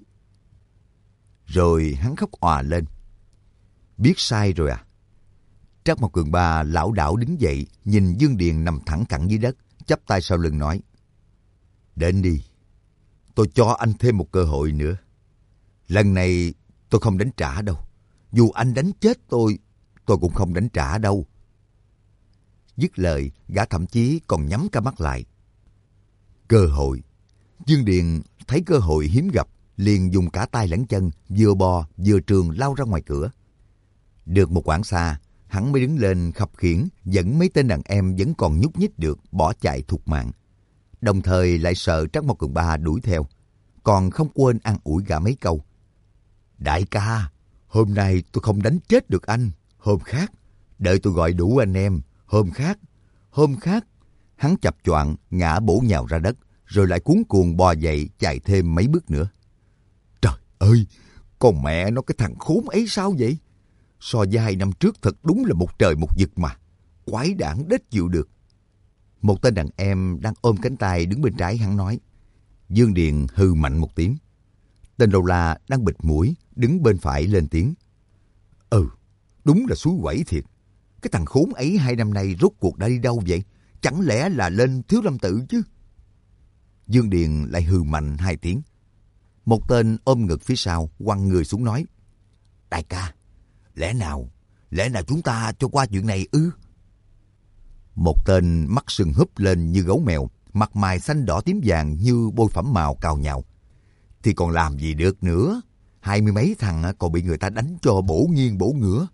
Rồi hắn khóc òa lên. Biết sai rồi à? Trắc Mộc Cường Ba lảo đảo đứng dậy, nhìn Dương Điền nằm thẳng cẳng dưới đất, chắp tay sau lưng nói. Đến đi, tôi cho anh thêm một cơ hội nữa. Lần này tôi không đánh trả đâu. Dù anh đánh chết tôi cũng không đánh trả đâu. Dứt lời, gã thậm chí còn nhắm cả mắt lại. Cơ hội. Dương Điền thấy cơ hội hiếm gặp, liền dùng cả tay lẫn chân, vừa bò vừa trường lao ra ngoài cửa. Được một quãng xa, hắn mới đứng lên khập khiễng dẫn mấy tên đàn em vẫn còn nhúc nhích được bỏ chạy thục mạng. Đồng thời lại sợ Trác Mộc Cường Ba đuổi theo, còn không quên an ủi gã mấy câu. Đại ca, hôm nay tôi không đánh chết được anh, hôm khác, đợi tôi gọi đủ anh em, hôm khác. Hắn chập choạng ngã bổ nhào ra đất, rồi lại cuống cuồng bò dậy chạy thêm mấy bước nữa. Trời ơi, con mẹ nó, cái thằng khốn ấy sao vậy? So với 2 năm trước thật đúng là một trời một vực mà. Quái đản đếch chịu được. Một tên đàn em đang ôm cánh tay đứng bên trái hắn nói. Dương Điền hừ mạnh một tiếng. Tên đầu la đang bịt mũi đứng bên phải lên tiếng. Đúng là xúi quẩy thiệt. Cái thằng khốn ấy 2 năm nay rốt cuộc đã đi đâu vậy? Chẳng lẽ là lên Thiếu Lâm Tự chứ? Dương Điền lại hừ mạnh 2 tiếng. Một tên ôm ngực phía sau quăng người xuống nói. Đại ca, lẽ nào chúng ta cho qua chuyện này ư? Một tên mắt sưng húp lên như gấu mèo, mặt mày xanh đỏ tím vàng như bôi phẩm màu cào nhào. Thì còn làm gì được nữa? 20 mấy thằng còn bị người ta đánh cho bổ nghiêng bổ ngửa.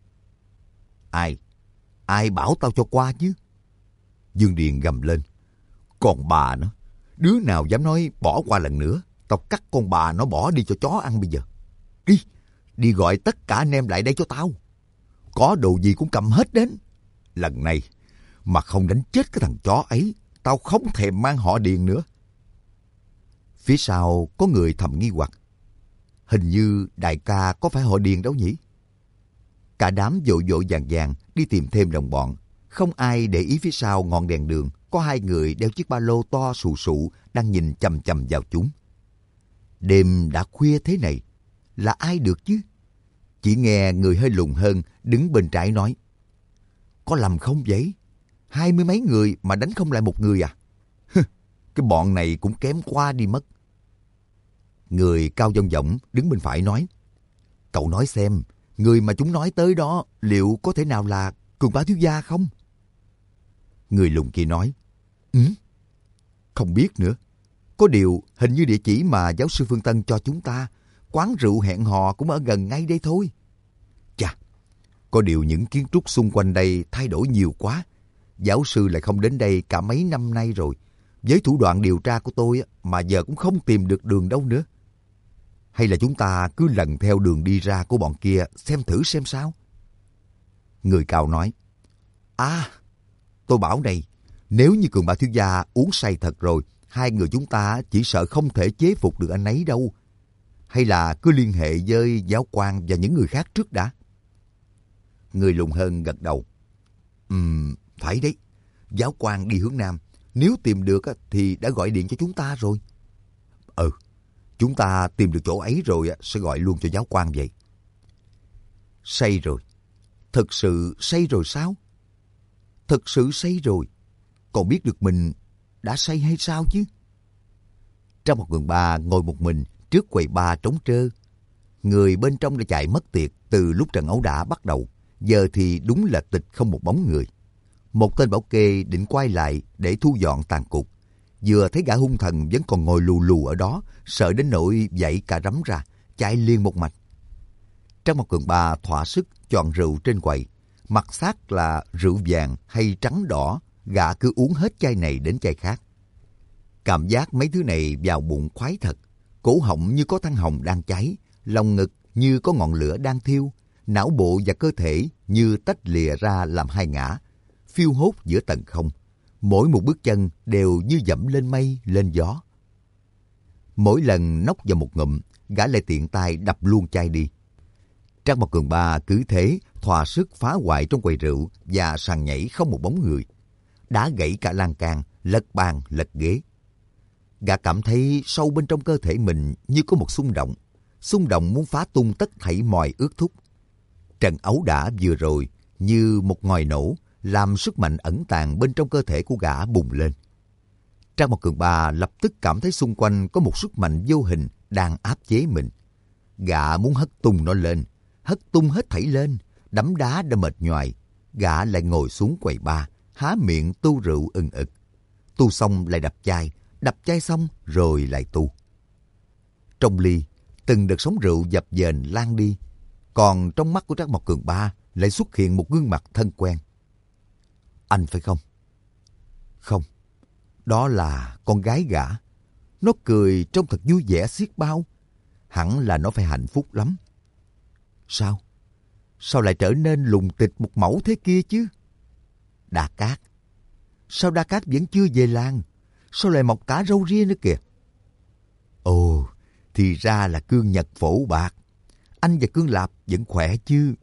Ai bảo tao cho qua chứ? Dương Điền gầm lên. Còn bà nó, đứa nào dám nói bỏ qua lần nữa, tao cắt con bà nó bỏ đi cho chó ăn bây giờ. Đi gọi tất cả anh em lại đây cho tao. Có đồ gì cũng cầm hết đến. Lần này mà không đánh chết cái thằng chó ấy, tao không thèm mang họ Điền nữa. Phía sau có người thầm nghi hoặc. Hình như đại ca có phải họ Điền đâu nhỉ? Cả đám vội vội vàng vàng đi tìm thêm đồng bọn. Không ai để ý phía sau ngọn đèn đường có 2 người đeo chiếc ba lô to xù xụ đang nhìn chằm chằm vào chúng. Đêm đã khuya thế này, là ai được chứ? Chỉ nghe người hơi lùn hơn đứng bên trái nói. Có lầm không vậy? 20 mấy người mà đánh không lại một người à? Cái bọn này cũng kém qua đi mất. Người cao vông vọng đứng bên phải nói. Cậu nói xem, người mà chúng nói tới đó liệu có thể nào là Cường Bá thiếu gia không? Người lùn kia nói. Không biết nữa. Có điều hình như địa chỉ mà giáo sư Phương Tân cho chúng ta, quán rượu hẹn hò cũng ở gần ngay đây thôi. Chà, có điều những kiến trúc xung quanh đây thay đổi nhiều quá. Giáo sư lại không đến đây cả mấy năm nay rồi. Với thủ đoạn điều tra của tôi mà giờ cũng không tìm được đường đâu nữa. Hay là chúng ta cứ lần theo đường đi ra của bọn kia xem thử xem sao? Người cao nói. Tôi bảo này, nếu như Cường Bá thiếu gia uống say thật rồi, 2 người chúng ta chỉ sợ không thể chế phục được anh ấy đâu. Hay là cứ liên hệ với giáo quan và những người khác trước đã? Người lùn hơn gật đầu. Phải đấy. Giáo quan đi hướng Nam. Nếu tìm được thì đã gọi điện cho chúng ta rồi. Chúng ta tìm được chỗ ấy rồi sẽ gọi luôn cho giáo quan vậy. Say rồi. Thực sự say rồi sao? Thực sự say rồi. Còn biết được mình đã say hay sao chứ? Trong một vườn ba ngồi một mình trước quầy ba trống trơ. Người bên trong đã chạy mất tiệt từ lúc trận ẩu đả bắt đầu. Giờ thì đúng là tịch không một bóng người. Một tên bảo kê định quay lại để thu dọn tàn cục. Vừa thấy gã hung thần vẫn còn ngồi lù lù ở đó, sợ đến nỗi dậy cả rắm ra, chạy liền một mạch. Trong một cường ba thỏa sức chọn rượu trên quầy. Mặt xác là rượu vàng hay trắng đỏ, gã cứ uống hết chai này đến chai khác. Cảm giác mấy thứ này vào bụng khoái thật. Cổ họng như có than hồng đang cháy, lòng ngực như có ngọn lửa đang thiêu, não bộ và cơ thể như tách lìa ra làm 2 ngã, phiêu hốt giữa tầng không. Mỗi một bước chân đều như dẫm lên mây, lên gió. Mỗi lần nốc vào một ngụm, gã lại tiện tay đập luôn chai đi. Trang Mộc Cường Ba cứ thế thỏa sức phá hoại trong quầy rượu và sàn nhảy không một bóng người. Đá gãy cả lan can, lật bàn, lật ghế. Gã cảm thấy sâu bên trong cơ thể mình như có một xung động muốn phá tung tất thảy mọi ước thúc. Trận ấu đả vừa rồi như một ngòi nổ, làm sức mạnh ẩn tàng bên trong cơ thể của gã bùng lên. Trang Mộc Cường Ba lập tức cảm thấy xung quanh có một sức mạnh vô hình đang áp chế mình. Gã muốn hất tung nó lên, hất tung hết thảy lên, đấm đá đã mệt nhoài. Gã lại ngồi xuống quầy bar, há miệng tu rượu ừng ực. Tu xong lại đập chai xong rồi lại tu. Trong ly, từng đợt sóng rượu dập dềnh lan đi. Còn trong mắt của Trác Mộc Cường Ba lại xuất hiện một gương mặt thân quen. Anh phải không? Không, đó là con gái gã. Nó cười trông thật vui vẻ xiết bao. Hẳn là nó phải hạnh phúc lắm. Sao? Sao lại trở nên lùng tịch một mẫu thế kia chứ? Đa Cát. Sao Đa Cát vẫn chưa về làng? Sao lại mọc cả râu ria nữa kìa? Ồ, thì ra là Cương Nhật phổ bạc. Anh và Cương Lạp vẫn khỏe chứ?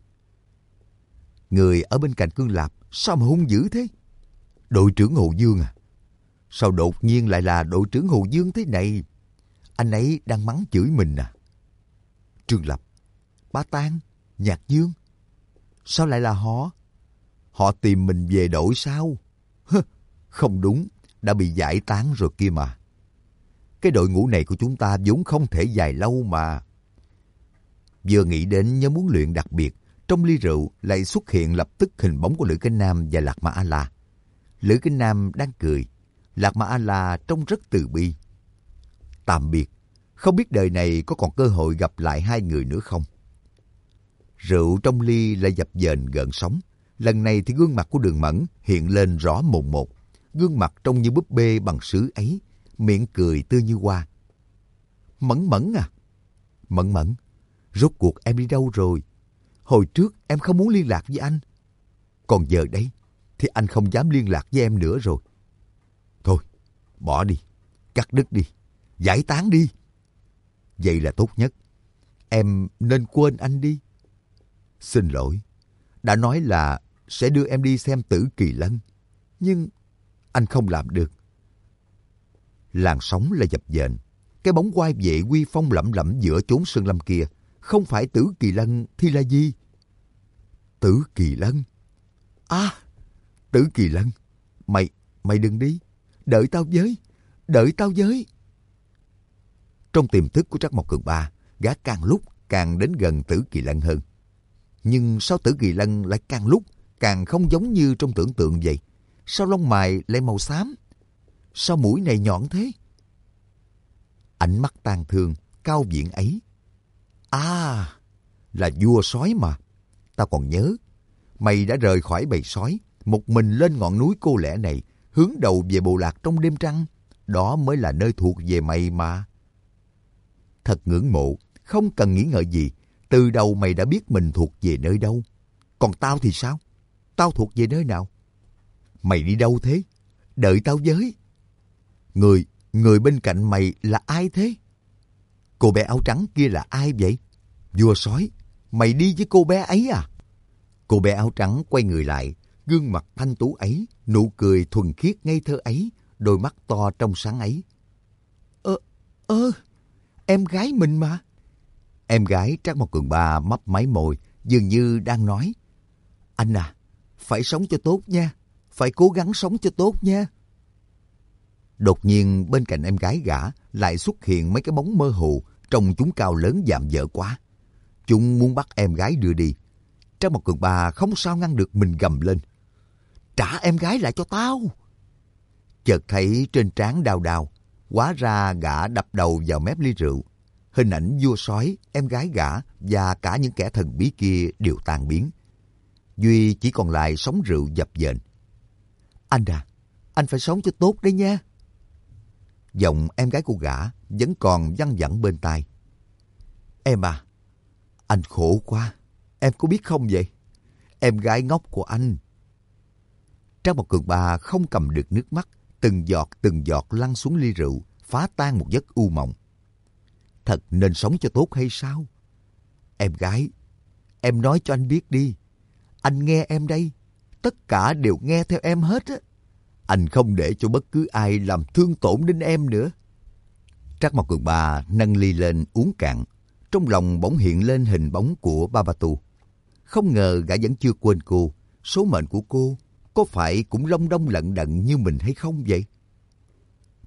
Người ở bên cạnh Cương Lạp sao mà hung dữ thế? Đội trưởng Hồ Dương à? Sao đột nhiên lại là đội trưởng Hồ Dương thế này? Anh ấy đang mắng chửi mình à? Trương Lập, Bá Tang, Nhạc Dương. Sao lại là họ? Họ tìm mình về đội sao? Không đúng, đã bị giải tán rồi kia mà. Cái đội ngũ này của chúng ta vốn không thể dài lâu mà. Vừa nghĩ đến nhóm huấn luyện đặc biệt, trong ly rượu lại xuất hiện lập tức hình bóng của Lữ Kinh Nam và Lạc Mã A-La. Lữ Kinh Nam đang cười, Lạc Mã A-La trông rất từ bi. Tạm biệt, không biết đời này có còn cơ hội gặp lại hai người nữa không? Rượu trong ly lại dập dềnh gợn sóng. Lần này thì gương mặt của Đường Mẫn hiện lên rõ mồn một. Gương mặt trông như búp bê bằng sứ ấy, miệng cười tươi như hoa. Mẫn Mẫn à? Mẫn Mẫn, rốt cuộc em đi đâu rồi? Hồi trước em không muốn liên lạc với anh. Còn giờ đây thì anh không dám liên lạc với em nữa rồi. Thôi, bỏ đi, cắt đứt đi, giải tán đi. Vậy là tốt nhất. Em nên quên anh đi. Xin lỗi, đã nói là sẽ đưa em đi xem Tử Kỳ Lân, nhưng anh không làm được. Làn sóng là dập dềnh. Cái bóng quai vệ uy phong lẫm lẫm giữa chốn sơn lâm kia, không phải Tử Kỳ Lân thì là gì? Tử Kỳ Lân? À, Tử Kỳ Lân, mày đừng đi, đợi tao với. Trong tiềm thức của Trác Mộc Cường Ba, gã càng lúc càng đến gần Tử Kỳ Lân hơn. Nhưng sao Tử Kỳ Lân lại càng lúc càng không giống như trong tưởng tượng vậy? Sao lông mày lại màu xám? Sao mũi này nhọn thế? Ánh mắt tang thương, cao viễn ấy. À, là vua sói mà. Tao còn nhớ, mày đã rời khỏi bầy sói, một mình lên ngọn núi cô lẻ này, hướng đầu về bộ lạc trong đêm trăng. Đó mới là nơi thuộc về mày mà. Thật ngưỡng mộ, không cần nghĩ ngợi gì. Từ đầu mày đã biết mình thuộc về nơi đâu. Còn tao thì sao? Tao thuộc về nơi nào? Mày đi đâu thế? Đợi tao với. Người bên cạnh mày là ai thế? Cô bé áo trắng kia là ai vậy? Vua sói, mày đi với cô bé ấy à? Cô bé áo trắng quay người lại, gương mặt thanh tú ấy, nụ cười thuần khiết ngây thơ ấy, đôi mắt to trong sáng ấy. Em gái mình mà. Em gái Trác Mộc Cường Ba mấp máy môi, dường như đang nói. Anh à, phải sống cho tốt nha, phải cố gắng sống cho tốt nha. Đột nhiên bên cạnh em gái gã lại xuất hiện mấy cái bóng mơ hồ, trông chúng cao lớn dạm dở quá. Chúng muốn bắt em gái đưa đi. Trác Mộc Cường Ba không sao ngăn được, mình gầm lên. Trả em gái lại cho tao. Chợt thấy trên trán đau đau, hóa ra gã đập đầu vào mép ly rượu. Hình ảnh vua sói, em gái gã và cả những kẻ thần bí kia đều tan biến. Duy chỉ còn lại sóng rượu dập dềnh. Anh à, anh phải sống cho tốt đấy nha. Giọng em gái của gã vẫn còn văng vẳng bên tai. Em à, anh khổ quá, em có biết không vậy? Em gái ngốc của anh. Trác Mộc Cường Ba không cầm được nước mắt, từng giọt lăn xuống ly rượu, phá tan một giấc u mộng. Thật nên sống cho tốt hay sao? Em gái, em nói cho anh biết đi. Anh nghe em đây, tất cả đều nghe theo em hết á. Anh không để cho bất cứ ai làm thương tổn đến em nữa. Trác Mộc Cường Ba nâng ly lên uống cạn. Trong lòng bỗng hiện lên hình bóng của Babatu. Không ngờ gã vẫn chưa quên cô. Số mệnh của cô có phải cũng long đong lận đận như mình hay không vậy?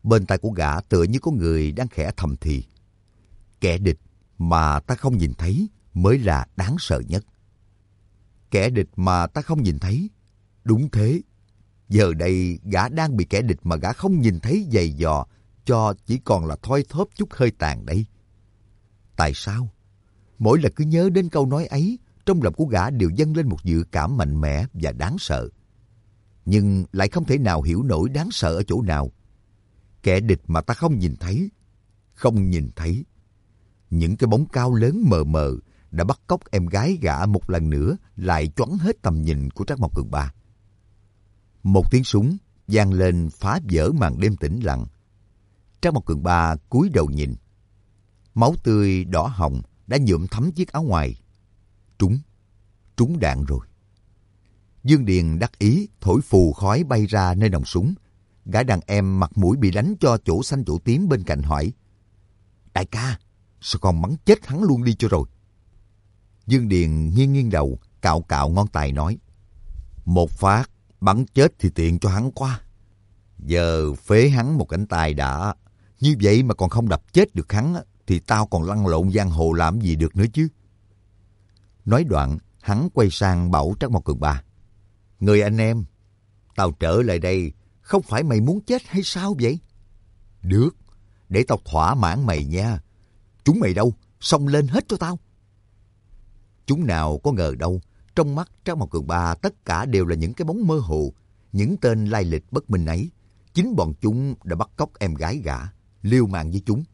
Bên tai của gã tựa như có người đang khẽ thầm thì. Kẻ địch mà ta không nhìn thấy mới là đáng sợ nhất. Kẻ địch mà ta không nhìn thấy. Đúng thế. Giờ đây gã đang bị kẻ địch mà gã không nhìn thấy giày dò cho chỉ còn là thoi thóp chút hơi tàn đấy. Tại sao? Mỗi lần cứ nhớ đến câu nói ấy, trong lòng của gã đều dâng lên một dự cảm mạnh mẽ và đáng sợ. Nhưng lại không thể nào hiểu nổi đáng sợ ở chỗ nào. Kẻ địch mà ta không nhìn thấy. Không nhìn thấy. Những cái bóng cao lớn mờ mờ đã bắt cóc em gái gã một lần nữa, lại choáng hết tầm nhìn của Trác Mộc Cường Ba. Một tiếng súng vang lên phá vỡ màn đêm tĩnh lặng. Trác Mộc Cường Ba cúi đầu nhìn. Máu tươi đỏ hồng đã nhuộm thấm chiếc áo ngoài. Trúng đạn rồi. Dương Điền đắc ý thổi phù khói bay ra nơi nòng súng. Gã đàn em mặt mũi bị đánh cho chỗ xanh chỗ tím bên cạnh hỏi: Đại ca, sao con bắn chết hắn luôn đi cho rồi? Dương Điền nghiêng đầu, cạo cạo ngón tay nói: Một phát bắn chết thì tiện cho hắn quá. Giờ phế hắn một cánh tay đã. Như vậy mà còn không đập chết được hắn thì tao còn lăn lộn giang hồ làm gì được nữa chứ. Nói đoạn, hắn quay sang bảo Trác Mộc Cường Ba: Người anh em, tao trở lại đây không phải mày muốn chết hay sao vậy? Được, để tao thỏa mãn mày nha. Chúng mày đâu, xông lên hết cho tao. Chúng nào có ngờ đâu, trong mắt Trác Mộc Cường Ba tất cả đều là những cái bóng mơ hồ. Những tên lai lịch bất minh ấy, chính bọn chúng đã bắt cóc em gái gã, liều mạng với chúng.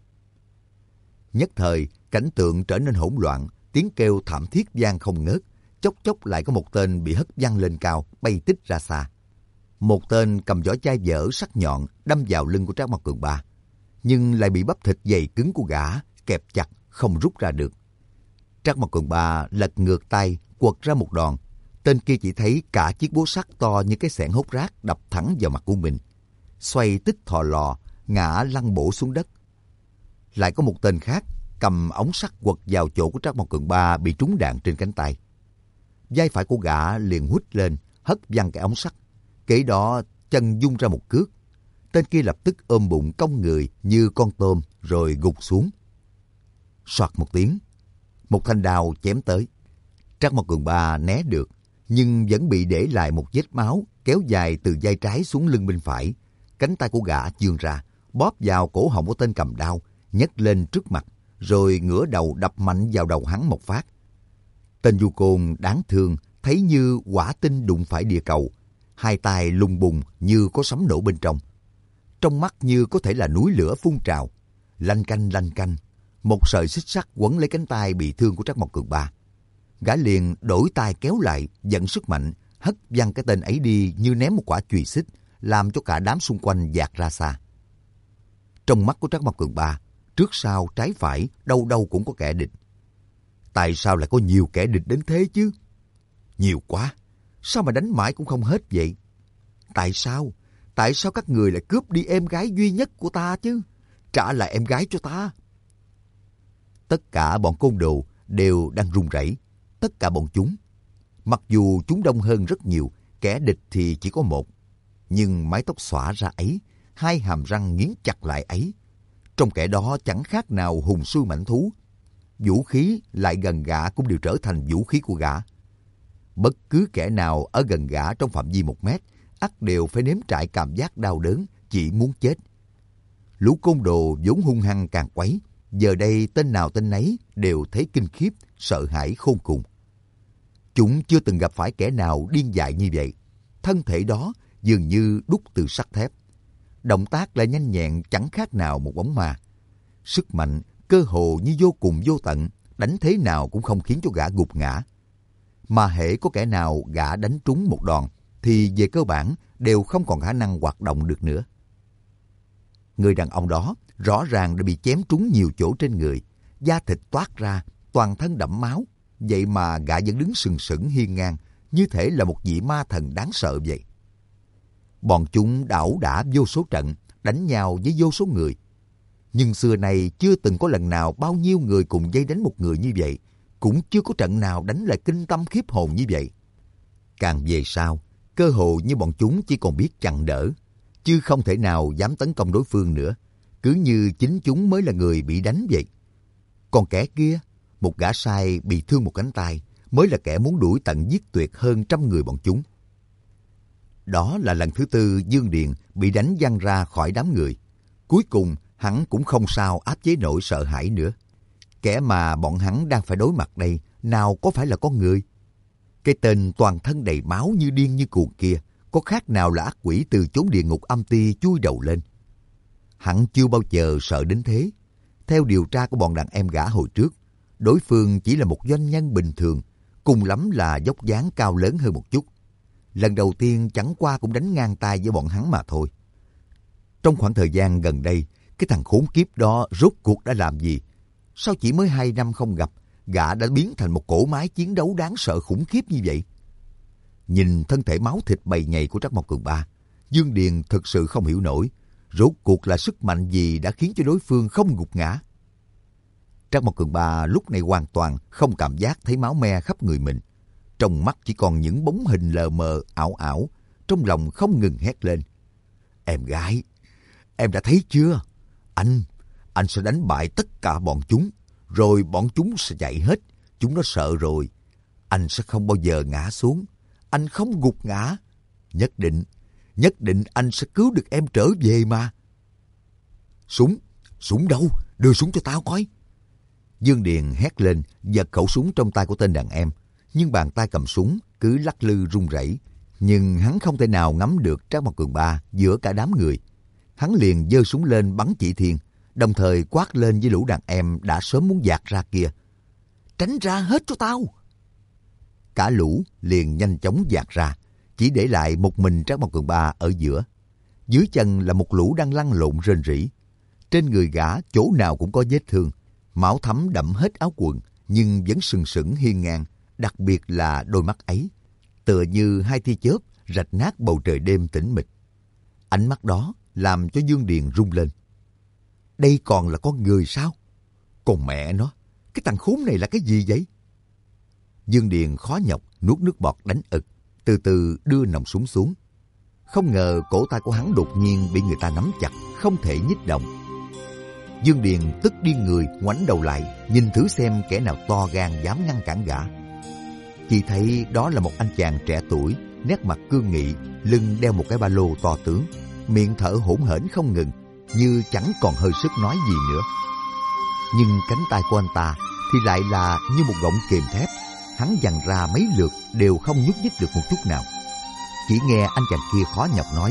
Nhất thời, cảnh tượng trở nên hỗn loạn, tiếng kêu thảm thiết vang không ngớt. Chốc chốc lại có một tên bị hất văng lên cao, bay tít ra xa. Một tên cầm vỏ chai dở sắc nhọn đâm vào lưng của Trác Mộc Cường Ba, nhưng lại bị bắp thịt dày cứng của gã kẹp chặt không rút ra được. Trác Mộc Cường Ba lật ngược tay quật ra một đòn. Tên kia chỉ thấy cả chiếc búa sắt to như cái xẻng hốt rác đập thẳng vào mặt của mình, xoay tít thò lò ngã lăn bổ xuống đất. Lại có một tên khác cầm ống sắt quật vào chỗ của Trác Mộc Cường Ba bị trúng đạn trên cánh tay. Vai phải của gã liền huýt lên hất văng cái ống sắt. Kế đó chân vung ra một cước. Tên kia lập tức ôm bụng cong người như con tôm rồi gục xuống. Soạt một tiếng, một thanh đao chém tới. Trác Mộc Cường Ba né được, nhưng vẫn bị để lại một vết máu kéo dài từ vai trái xuống lưng bên phải. Cánh tay của gã vươn ra, bóp vào cổ họng của tên cầm đao, nhấc lên trước mặt, rồi ngửa đầu đập mạnh vào đầu hắn một phát. Tên du côn đáng thương thấy như quả tinh đụng phải địa cầu, hai tay lùng bùng như có sấm nổ bên trong. Trong mắt như có thể là núi lửa phun trào. Lanh canh, một sợi xích sắt quấn lấy cánh tay bị thương của Trác Mộc Cường Ba. Gã liền đổi tay kéo lại, dẫn sức mạnh, hất văng cái tên ấy đi như ném một quả chùy xích, làm cho cả đám xung quanh dạt ra xa. Trong mắt của Trác Mộc Cường Ba, trước sau trái phải, đâu đâu cũng có kẻ địch. Tại sao lại có nhiều kẻ địch đến thế chứ? Nhiều quá, sao mà đánh mãi cũng không hết vậy? Tại sao? Tại sao các người lại cướp đi em gái duy nhất của ta chứ? Trả lại em gái cho ta. Tất cả bọn côn đồ đều đang run rẩy. Tất cả bọn chúng. Mặc dù chúng đông hơn rất nhiều, kẻ địch thì chỉ có một. Nhưng mái tóc xõa ra ấy, hai hàm răng nghiến chặt lại ấy, trong kẻ đó chẳng khác nào hùng sư mãnh thú. Vũ khí lại gần gã cũng đều trở thành vũ khí của gã. Bất cứ kẻ nào ở gần gã trong phạm vi 1 mét, ắt đều phải nếm trải cảm giác đau đớn, chỉ muốn chết. Lũ côn đồ vốn hung hăng càng quấy, giờ đây tên nào tên nấy đều thấy kinh khiếp, sợ hãi khôn cùng. Chúng chưa từng gặp phải kẻ nào điên dại như vậy. Thân thể đó dường như đúc từ sắt thép. Động tác lại nhanh nhẹn chẳng khác nào một bóng ma. Sức mạnh cơ hồ như vô cùng vô tận, đánh thế nào cũng không khiến cho gã gục ngã. Mà hễ có kẻ nào gã đánh trúng một đòn, thì về cơ bản đều không còn khả năng hoạt động được nữa. Người đàn ông đó rõ ràng đã bị chém trúng nhiều chỗ trên người, da thịt toát ra, toàn thân đẫm máu. Vậy mà gã vẫn đứng sừng sững hiên ngang, như thể là một vị ma thần đáng sợ vậy. Bọn chúng đã ẩu đả vô số trận, đánh nhau với vô số người. Nhưng xưa nay chưa từng có lần nào bao nhiêu người cùng vây đánh một người như vậy, cũng chưa có trận nào đánh lại kinh tâm khiếp hồn như vậy. Càng về sau, cơ hồ như bọn chúng chỉ còn biết chặn đỡ. chứ không thể nào dám tấn công đối phương nữa, cứ như chính chúng mới là người bị đánh vậy. Còn kẻ kia, một gã sai bị thương một cánh tay, mới là kẻ muốn đuổi tận giết tuyệt hơn trăm người bọn chúng. Đó là lần thứ tư Dương Điền bị đánh văng ra khỏi đám người. Cuối cùng, hắn cũng không sao áp chế nổi sợ hãi nữa. Kẻ mà bọn hắn đang phải đối mặt đây, nào có phải là con người? Cái tên toàn thân đầy máu như điên như cuồng kia, có khác nào là ác quỷ từ chốn địa ngục âm ti chui đầu lên. Hắn chưa bao giờ sợ đến thế. Theo điều tra của bọn đàn em gã hồi trước, đối phương chỉ là một doanh nhân bình thường, cùng lắm là dốc dáng cao lớn hơn một chút. Lần đầu tiên chẳng qua cũng đánh ngang tay với bọn hắn mà thôi. Trong khoảng thời gian gần đây, cái thằng khốn kiếp đó rốt cuộc đã làm gì? Sao chỉ mới 2 năm không gặp, gã đã biến thành một cỗ máy chiến đấu đáng sợ khủng khiếp như vậy? Nhìn thân thể máu thịt bầy nhầy của Trắc Mộc Cường Ba, Dương Điền thực sự không hiểu nổi, rốt cuộc là sức mạnh gì đã khiến cho đối phương không gục ngã. Trắc Mộc Cường Ba lúc này hoàn toàn không cảm giác thấy máu me khắp người mình. Trong mắt chỉ còn những bóng hình lờ mờ, ảo ảo, trong lòng không ngừng hét lên. Em gái, em đã thấy chưa? Anh sẽ đánh bại tất cả bọn chúng, rồi bọn chúng sẽ chạy hết. Chúng nó sợ rồi. Anh sẽ không bao giờ ngã xuống. Anh không gục ngã. Nhất định anh sẽ cứu được em trở về mà. Súng đâu? Đưa súng cho tao coi. Dương Điền hét lên, giật khẩu súng trong tay của tên đàn em. Nhưng bàn tay cầm súng cứ lắc lư run rẩy. Nhưng hắn không thể nào ngắm được Trác Mộc Cường Ba giữa cả đám người. Hắn liền giơ súng lên bắn chỉ thiên, đồng thời quát lên với lũ đàn em đã sớm muốn dạt ra kia. Tránh ra hết cho tao! Cả lũ liền nhanh chóng dạt ra, chỉ để lại một mình Trác Mộc Cường Ba ở giữa. Dưới chân là một lũ đang lăn lộn rên rỉ. Trên người gã chỗ nào cũng có vết thương, máu thấm đẫm hết áo quần, nhưng vẫn sừng sững hiên ngang, đặc biệt là đôi mắt ấy, tựa như hai tia chớp rạch nát bầu trời đêm tĩnh mịch. Ánh mắt đó làm cho Dương Điền rung lên. Đây còn là con người sao? Còn mẹ nó, cái thằng khốn này là cái gì vậy? Dương Điền khó nhọc nuốt nước bọt đánh ực, từ từ đưa nòng súng xuống. Không ngờ cổ tay của hắn đột nhiên bị người ta nắm chặt, không thể nhích động. Dương Điền tức điên người, ngoảnh đầu lại, nhìn thử xem kẻ nào to gan dám ngăn cản gã. Chỉ thấy đó là một anh chàng trẻ tuổi, nét mặt cương nghị, lưng đeo một cái ba lô to tướng, miệng thở hổn hển không ngừng, như chẳng còn hơi sức nói gì nữa. Nhưng cánh tay của anh ta thì lại là như một gọng kềm thép, hắn giằng ra mấy lượt đều không nhúc nhích được một chút nào. Chỉ nghe anh chàng kia khó nhọc nói,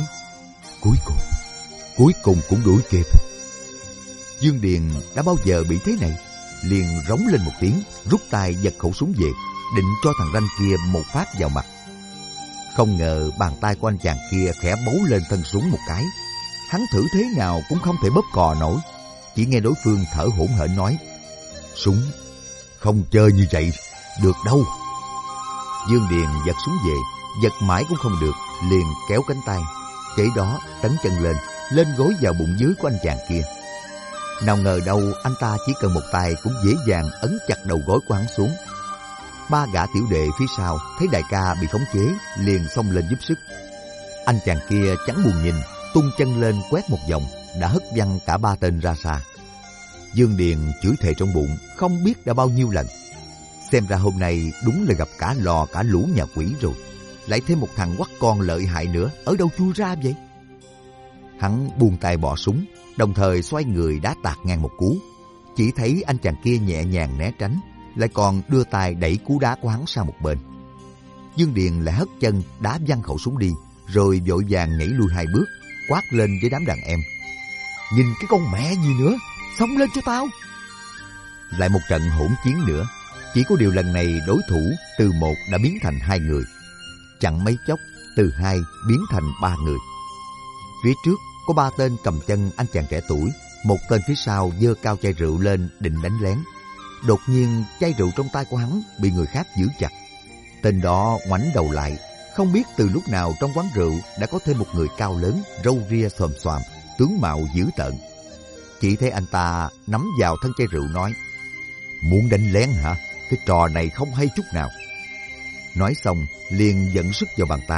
cuối cùng cũng đuổi kịp. Dương Điền đã bao giờ bị thế này, liền rống lên một tiếng, rút tay giật khẩu súng về, định cho thằng ranh kia một phát vào mặt. Không ngờ bàn tay của anh chàng kia khẽ bấu lên thân súng một cái. Hắn thử thế nào cũng không thể bóp cò nổi. Chỉ nghe đối phương thở hổn hển nói, súng, không chơi như vậy, được đâu. Dương Điền giật súng về, giật mãi cũng không được, liền kéo cánh tay, kế đó tấn chân lên gối vào bụng dưới của anh chàng kia. Nào ngờ đâu anh ta chỉ cần một tay cũng dễ dàng ấn chặt đầu gối của hắn xuống. Ba gã tiểu đệ phía sau thấy đại ca bị khống chế, liền xông lên giúp sức. Anh chàng kia chẳng buồn nhìn, tung chân lên quét một vòng, đã hất văng cả ba tên ra xa. Dương Điền chửi thề trong bụng không biết đã bao nhiêu lần. Xem ra hôm nay đúng là gặp cả lò cả lũ nhà quỷ rồi. Lại thêm một thằng quắt con lợi hại nữa, ở đâu chui ra vậy? Hắn buông tay bỏ súng, đồng thời xoay người đá tạt ngang một cú. Chỉ thấy anh chàng kia nhẹ nhàng né tránh, lại còn đưa tay đẩy cú đá của hắn sang một bên. Dương Điền lại hất chân đá văng khẩu súng đi, rồi vội vàng nhảy lui 2 bước, quát lên với đám đàn em, nhìn cái con mẹ gì nữa, xông lên cho tao. Lại một trận hỗn chiến nữa, chỉ có điều lần này đối thủ từ 1 đã biến thành 2 người. Chẳng mấy chốc, từ 2 biến thành 3 người. Phía trước có 3 tên cầm chân anh chàng trẻ tuổi, một tên phía sau giơ cao chai rượu lên định đánh lén. Đột nhiên chai rượu trong tay của hắn bị người khác giữ chặt. Tên đó ngoảnh đầu lại, không biết từ lúc nào trong quán rượu đã có thêm một người cao lớn, râu ria xồm xoàm, tướng mạo dữ tợn. Chỉ thấy anh ta nắm vào thân chai rượu nói, muốn đánh lén hả? Cái trò này không hay chút nào. Nói xong liền dẫn sức vào bàn tay,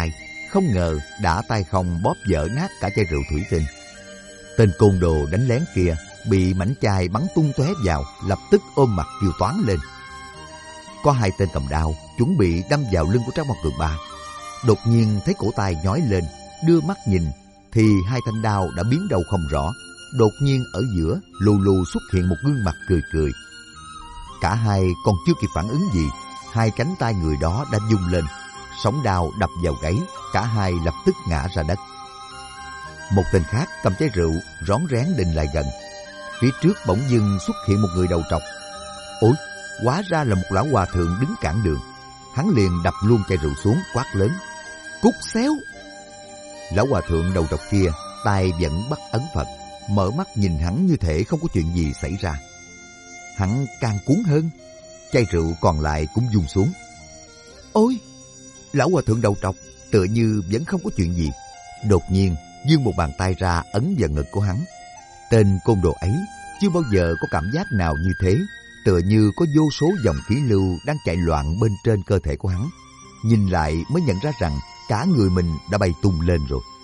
không ngờ đã tay không bóp vỡ nát cả chai rượu thủy tinh. Tên côn đồ đánh lén kia bị mảnh chai bắn tung tóe vào, lập tức ôm mặt kêu toáng lên. Có hai tên cầm đao chuẩn bị đâm vào lưng của Trác Mộc Cường Ba. Đột nhiên thấy cổ tay nhói lên, đưa mắt nhìn thì hai thanh đao đã biến đâu không rõ. Đột nhiên ở giữa lù lù xuất hiện một gương mặt cười cười. Cả hai còn chưa kịp phản ứng gì, hai cánh tay người đó đã vung lên, sóng đao đập vào gáy, cả hai lập tức ngã ra đất. Một tên khác cầm chai rượu rón rén định lại gần. Phía trước bỗng dưng xuất hiện một người đầu trọc. Ôi, hóa ra là một lão hòa thượng đứng cản đường. Hắn liền đập luôn chai rượu xuống, quát lớn: Cút xéo! Lão hòa thượng đầu trọc kia tay vẫn bắt ấn Phật, mở mắt nhìn hắn như thể không có chuyện gì xảy ra. Hắn càng cuốn hơn, chai rượu còn lại cũng vung xuống. Ôi! Lão hòa thượng đầu trọc tựa như vẫn không có chuyện gì, đột nhiên vươn một bàn tay ra ấn vào ngực của hắn. Tên côn đồ ấy chưa bao giờ có cảm giác nào như thế, tựa như có vô số dòng khí lưu đang chạy loạn bên trên cơ thể của hắn. Nhìn lại mới nhận ra rằng cả người mình đã bay tung lên rồi.